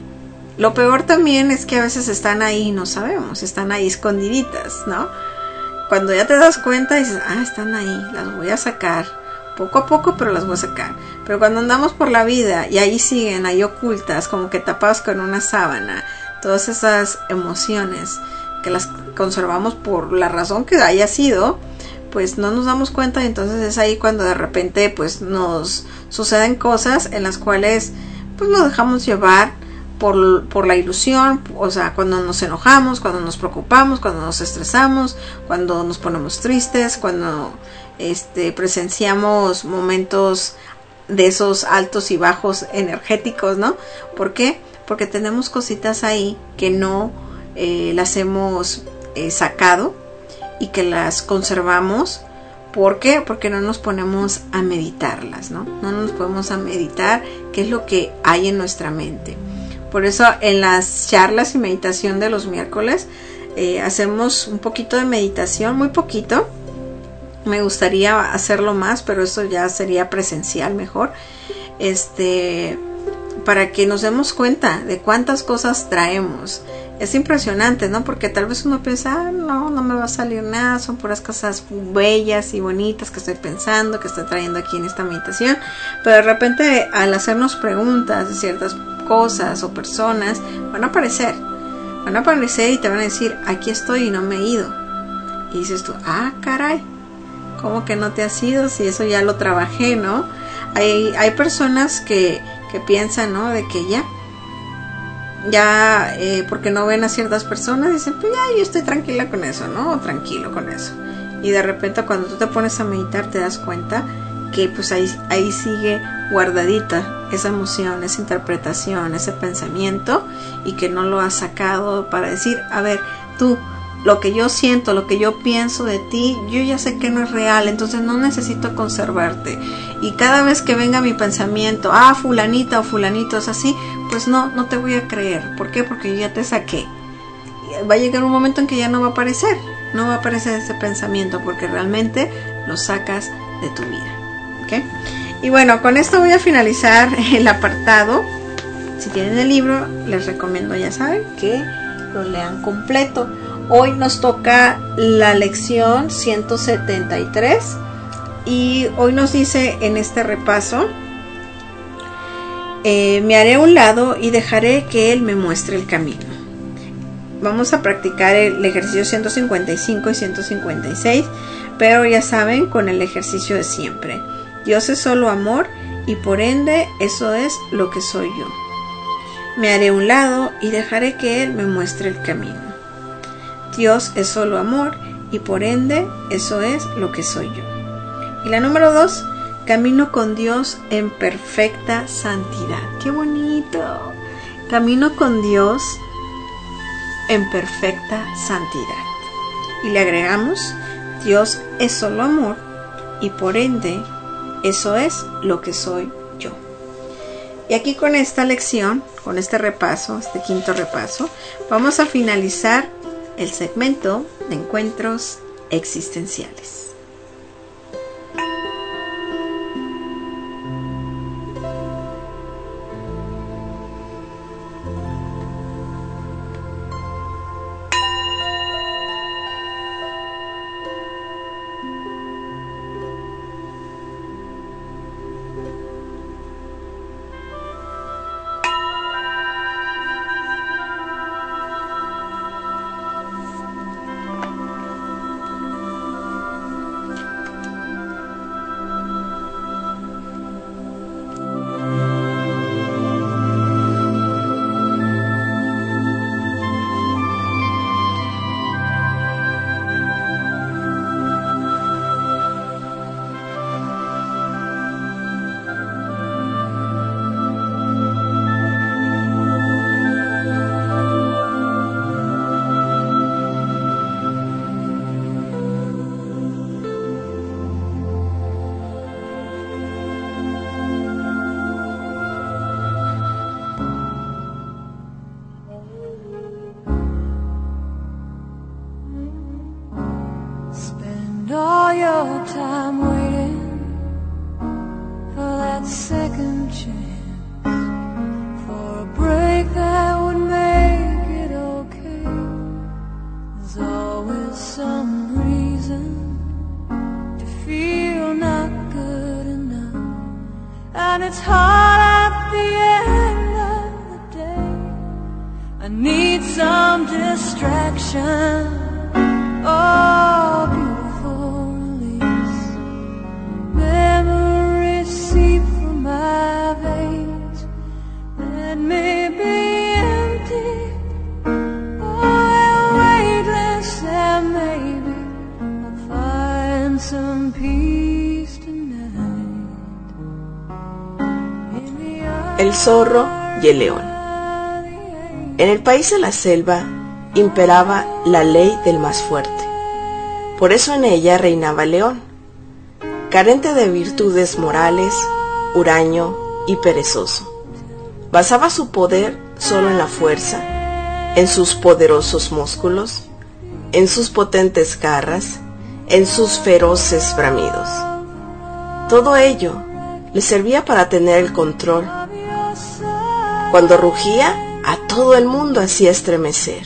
Lo peor también es que a veces están ahí y no sabemos, están ahí escondiditas, ¿no? Cuando ya te das cuenta dices, ah, están ahí, las voy a sacar, poco a poco, pero las voy a sacar. Pero cuando andamos por la vida y ahí siguen, ahí ocultas, como que tapadas con una sábana, todas esas emociones que las conservamos por la razón que haya sido, pues no nos damos cuenta y entonces es ahí cuando de repente pues nos suceden cosas en las cuales pues nos dejamos llevar Por, por la ilusión, o sea, cuando nos enojamos, cuando nos preocupamos, cuando nos estresamos, cuando nos ponemos tristes, cuando este, presenciamos momentos de esos altos y bajos energéticos, ¿no? ¿Por qué? Porque tenemos cositas ahí que no eh, las hemos eh, sacado y que las conservamos. ¿Por qué? Porque no nos ponemos a meditarlas, ¿no? No nos ponemos a meditar qué es lo que hay en nuestra mente. Por eso en las charlas y meditación de los miércoles eh, hacemos un poquito de meditación, muy poquito. Me gustaría hacerlo más, pero eso ya sería presencial mejor. Este, para que nos demos cuenta de cuántas cosas traemos. Es impresionante, ¿no? Porque tal vez uno piensa, ah, no, no me va a salir nada, son puras cosas bellas y bonitas que estoy pensando, que estoy trayendo aquí en esta meditación. Pero de repente al hacernos preguntas de ciertas cosas o personas, van a aparecer, van a aparecer y te van a decir, aquí estoy y no me he ido. Y dices tú, ah, caray, ¿cómo que no te has ido? Si eso ya lo trabajé, ¿no? Hay, hay personas que, que piensan, ¿no? De que ya, ya, eh, porque no ven a ciertas personas, dicen, pues ya, yo estoy tranquila con eso, ¿no? O tranquilo con eso. Y de repente cuando tú te pones a meditar te das cuenta que pues ahí, ahí sigue guardadita esa emoción, esa interpretación, ese pensamiento, y que no lo has sacado para decir, a ver, tú, lo que yo siento, lo que yo pienso de ti, yo ya sé que no es real, entonces no necesito conservarte. Y cada vez que venga mi pensamiento, ah, fulanita o fulanito es así, pues no, no te voy a creer. ¿Por qué? Porque yo ya te saqué. Va a llegar un momento en que ya no va a aparecer, no va a aparecer ese pensamiento, porque realmente lo sacas de tu vida. ¿Okay? Y bueno, con esto voy a finalizar el apartado. Si tienen el libro, les recomiendo, ya saben, que lo lean completo. Hoy nos toca la lección ciento setenta y tres y hoy nos dice en este repaso, eh, me haré a un lado y dejaré que Él me muestre el camino. Vamos a practicar el ejercicio ciento cincuenta y cinco y ciento cincuenta y seis, pero ya saben, con el ejercicio de siempre. Dios es solo amor y por ende eso es lo que soy yo. Me haré a un lado y dejaré que Él me muestre el camino. Dios es solo amor y por ende eso es lo que soy yo. Y la número dos, camino con Dios en perfecta santidad. ¡Qué bonito! Camino con Dios en perfecta santidad. Y le agregamos, Dios es solo amor y por ende Eso es lo que soy yo. Y aquí con esta lección, con este repaso, este quinto repaso, vamos a finalizar el segmento de encuentros existenciales. All your time waiting for that second chance, for a break that would make it okay. There's always some reason to feel not good enough, and it's hard at the end of the day. I need some distraction. Oh, beautiful release. Memories seep from my veins and may be empty or weightless, and maybe I'll find some peace tonight. El zorro y el león. En el país de la selva imperaba la ley del más fuerte. Por eso en ella reinaba el león, carente de virtudes morales, huraño y perezoso. Basaba su poder solo en la fuerza, en sus poderosos músculos, en sus potentes garras, en sus feroces bramidos. Todo ello le servía para tener el control. Cuando rugía, a todo el mundo hacía estremecer.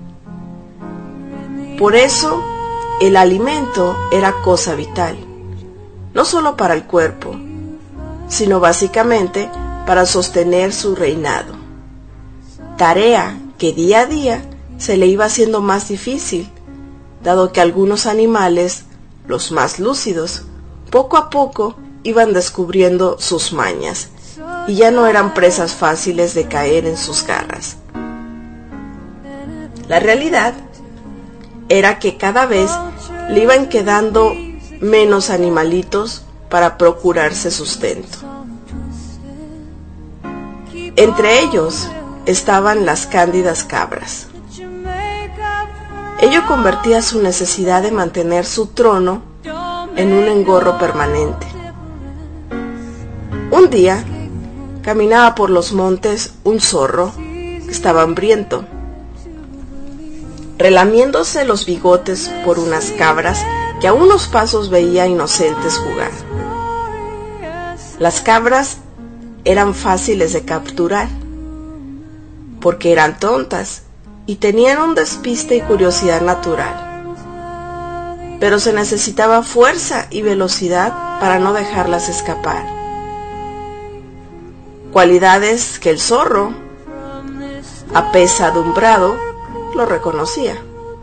Por eso, el alimento era cosa vital, no solo para el cuerpo, sino básicamente para sostener su reinado. Tarea que día a día se le iba haciendo más difícil, dado que algunos animales, los más lúcidos, poco a poco iban descubriendo sus mañas y ya no eran presas fáciles de caer en sus garras. La realidad era que cada vez le iban quedando menos animalitos para procurarse sustento. Entre ellos estaban las cándidas cabras. Ello convertía su necesidad de mantener su trono en un engorro permanente. Un día, caminaba por los montes un zorro que estaba hambriento, relamiéndose los bigotes por unas cabras que a unos pasos veía inocentes jugar. Las cabras eran fáciles de capturar, porque eran tontas y tenían un despiste y curiosidad natural. Pero se necesitaba fuerza y velocidad para no dejarlas escapar. Cualidades que el zorro, apesadumbrado, lo reconocía.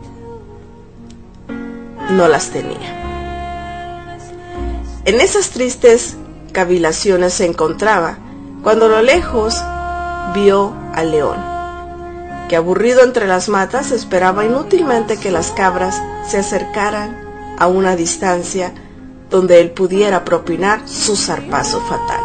No las tenía. En esas tristes cavilaciones se encontraba cuando a lo lejos vio al león, que aburrido entre las matas esperaba inútilmente que las cabras se acercaran a una distancia donde él pudiera propinar su zarpazo fatal.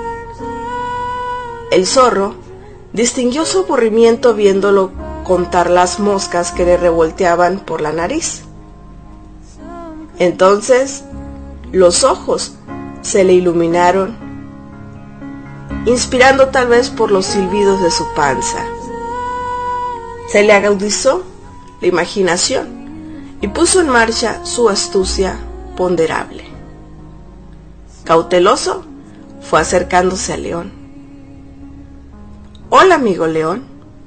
El zorro distinguió su aburrimiento viéndolo contar las moscas que le revolteaban por la nariz. Entonces, los ojos se le iluminaron, inspirando tal vez por los silbidos de su panza. Se le agudizó la imaginación y puso en marcha su astucia ponderable. Cauteloso, fue acercándose al león. «Hola, amigo león».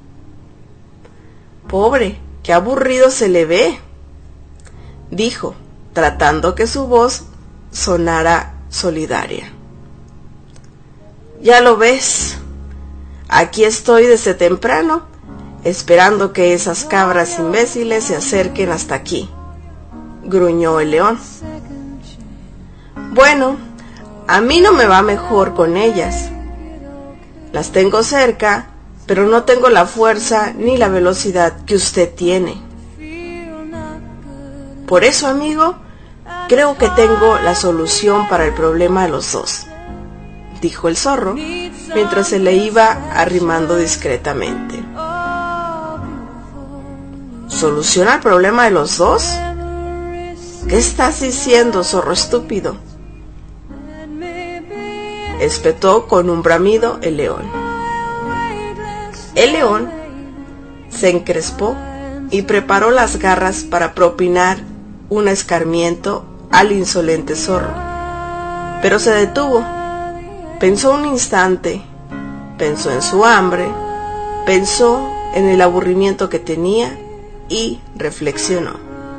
«Pobre, qué aburrido se le ve», dijo, tratando que su voz sonara solidaria. «Ya lo ves, aquí estoy desde temprano, esperando que esas cabras imbéciles se acerquen hasta aquí», gruñó el león. «Bueno, a mí no me va mejor con ellas. Las tengo cerca, pero no tengo la fuerza ni la velocidad que usted tiene. Por eso, amigo, creo que tengo la solución para el problema de los dos», dijo el zorro, mientras se le iba arrimando discretamente. ¿Soluciona el problema de los dos? ¿Qué estás diciendo, zorro estúpido?, espetó con un bramido el león. El león se encrespó y preparó las garras para propinar un escarmiento al insolente zorro, pero se detuvo. Pensó un instante, pensó en su hambre, pensó en el aburrimiento que tenía y reflexionó.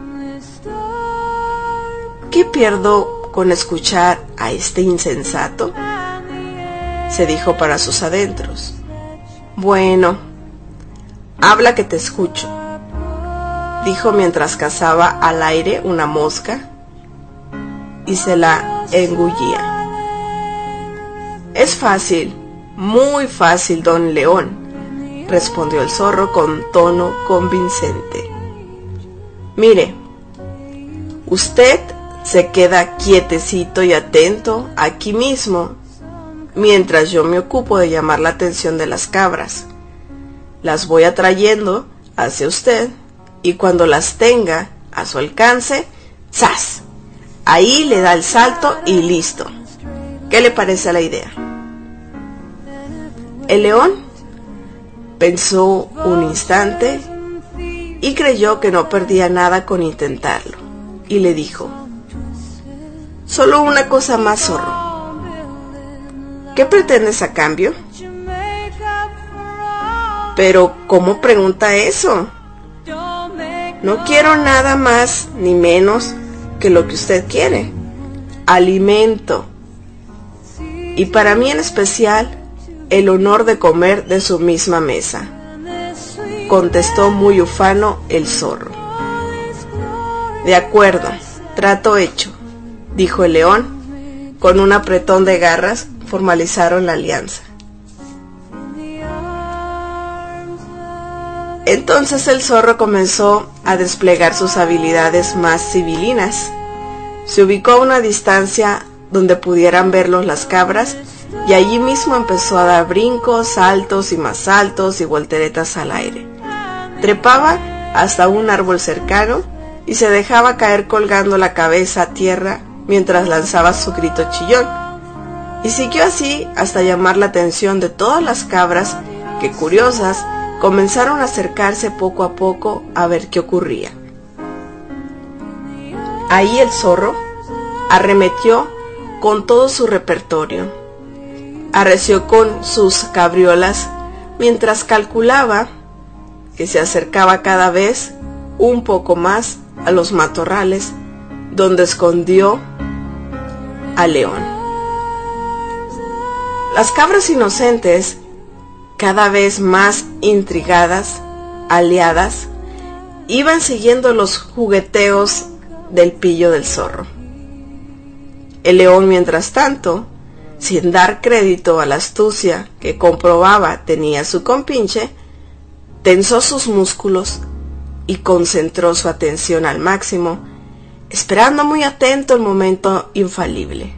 ¿Qué pierdo con escuchar a este insensato?, se dijo para sus adentros. Bueno, habla que te escucho, dijo mientras cazaba al aire una mosca y se la engullía. Es fácil, muy fácil, don león, respondió el zorro con tono convincente. Mire, usted se queda quietecito y atento aquí mismo, mientras yo me ocupo de llamar la atención de las cabras. Las voy atrayendo hacia usted, y cuando las tenga a su alcance, ¡zas!, ahí le da el salto y listo. ¿Qué le parece la idea? El león pensó un instante y creyó que no perdía nada con intentarlo, y le dijo: «Solo una cosa más, zorro. ¿Qué pretendes a cambio?» «Pero, ¿cómo pregunta eso? No quiero nada más ni menos que lo que usted quiere: alimento. Y para mí en especial, el honor de comer de su misma mesa», contestó muy ufano el zorro. «De acuerdo, trato hecho», dijo el león. Con un apretón de garras formalizaron la alianza. Entonces el zorro comenzó a desplegar sus habilidades más civilinas. Se ubicó a una distancia donde pudieran verlos las cabras, y allí mismo empezó a dar brincos, saltos y más saltos y volteretas al aire. Trepaba hasta un árbol cercano y se dejaba caer colgando la cabeza a tierra mientras lanzaba su grito chillón. Y siguió así hasta llamar la atención de todas las cabras que, curiosas, comenzaron a acercarse poco a poco a ver qué ocurría. Ahí el zorro arremetió con todo su repertorio. Arreció con sus cabriolas mientras calculaba que se acercaba cada vez un poco más a los matorrales donde escondió al león. Las cabras inocentes, cada vez más intrigadas, aliadas, iban siguiendo los jugueteos del pillo del zorro. El león, mientras tanto, sin dar crédito a la astucia que comprobaba tenía su compinche, tensó sus músculos y concentró su atención al máximo, esperando muy atento el momento infalible.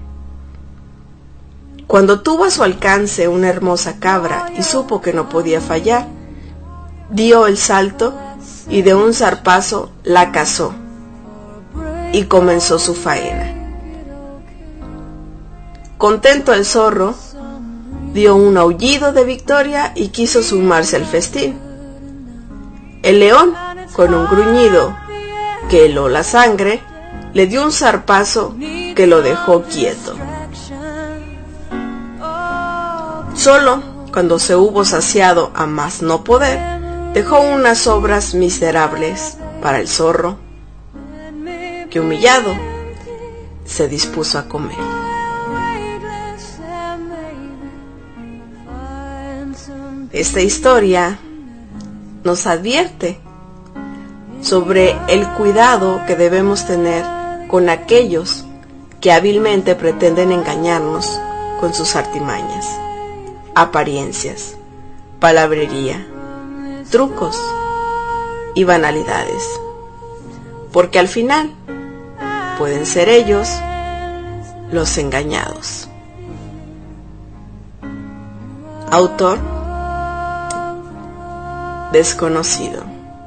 Cuando tuvo a su alcance una hermosa cabra y supo que no podía fallar, dio el salto y de un zarpazo la cazó y comenzó su faena. Contento el zorro, dio un aullido de victoria y quiso sumarse al festín. El león, con un gruñido que heló la sangre, le dio un zarpazo que lo dejó quieto. Solo cuando se hubo saciado a más no poder, dejó unas sobras miserables para el zorro, que humillado se dispuso a comer. Esta historia nos advierte sobre el cuidado que debemos tener con aquellos que hábilmente pretenden engañarnos con sus artimañas, apariencias, palabrería, trucos y banalidades, porque al final pueden ser ellos los engañados. Autor desconocido.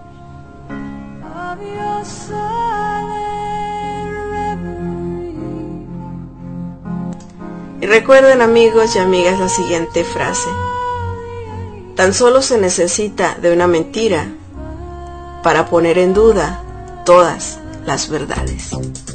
Y recuerden, amigos y amigas, la siguiente frase: tan solo se necesita de una mentira para poner en duda todas las verdades.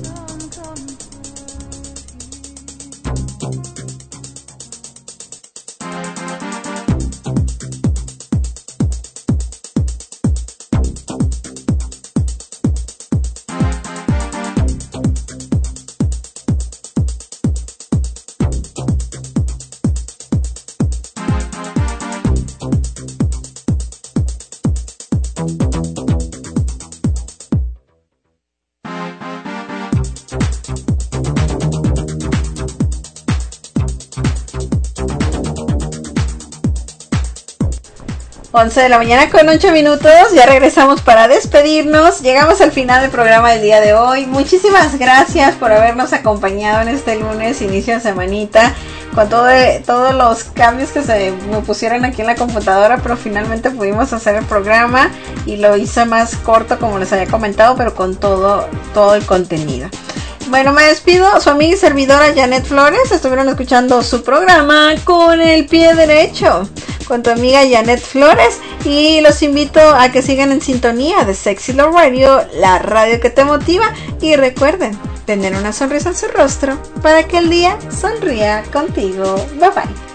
once de la mañana con ocho minutos, ya regresamos para despedirnos. Llegamos al final del programa del día de hoy. Muchísimas gracias por habernos acompañado en este lunes, inicio de semanita, con todo, todos los cambios que se me pusieron aquí en la computadora, pero finalmente pudimos hacer el programa y lo hice más corto, como les había comentado, pero con todo, todo el contenido. Bueno, me despido, su amiga y servidora Janet Flores. Estuvieron escuchando su programa Con el Pie Derecho, con tu amiga Janet Flores, y los invito a que sigan en sintonía de Sexy Love Radio, la radio que te motiva, y recuerden tener una sonrisa en su rostro para que el día sonría contigo. Bye bye.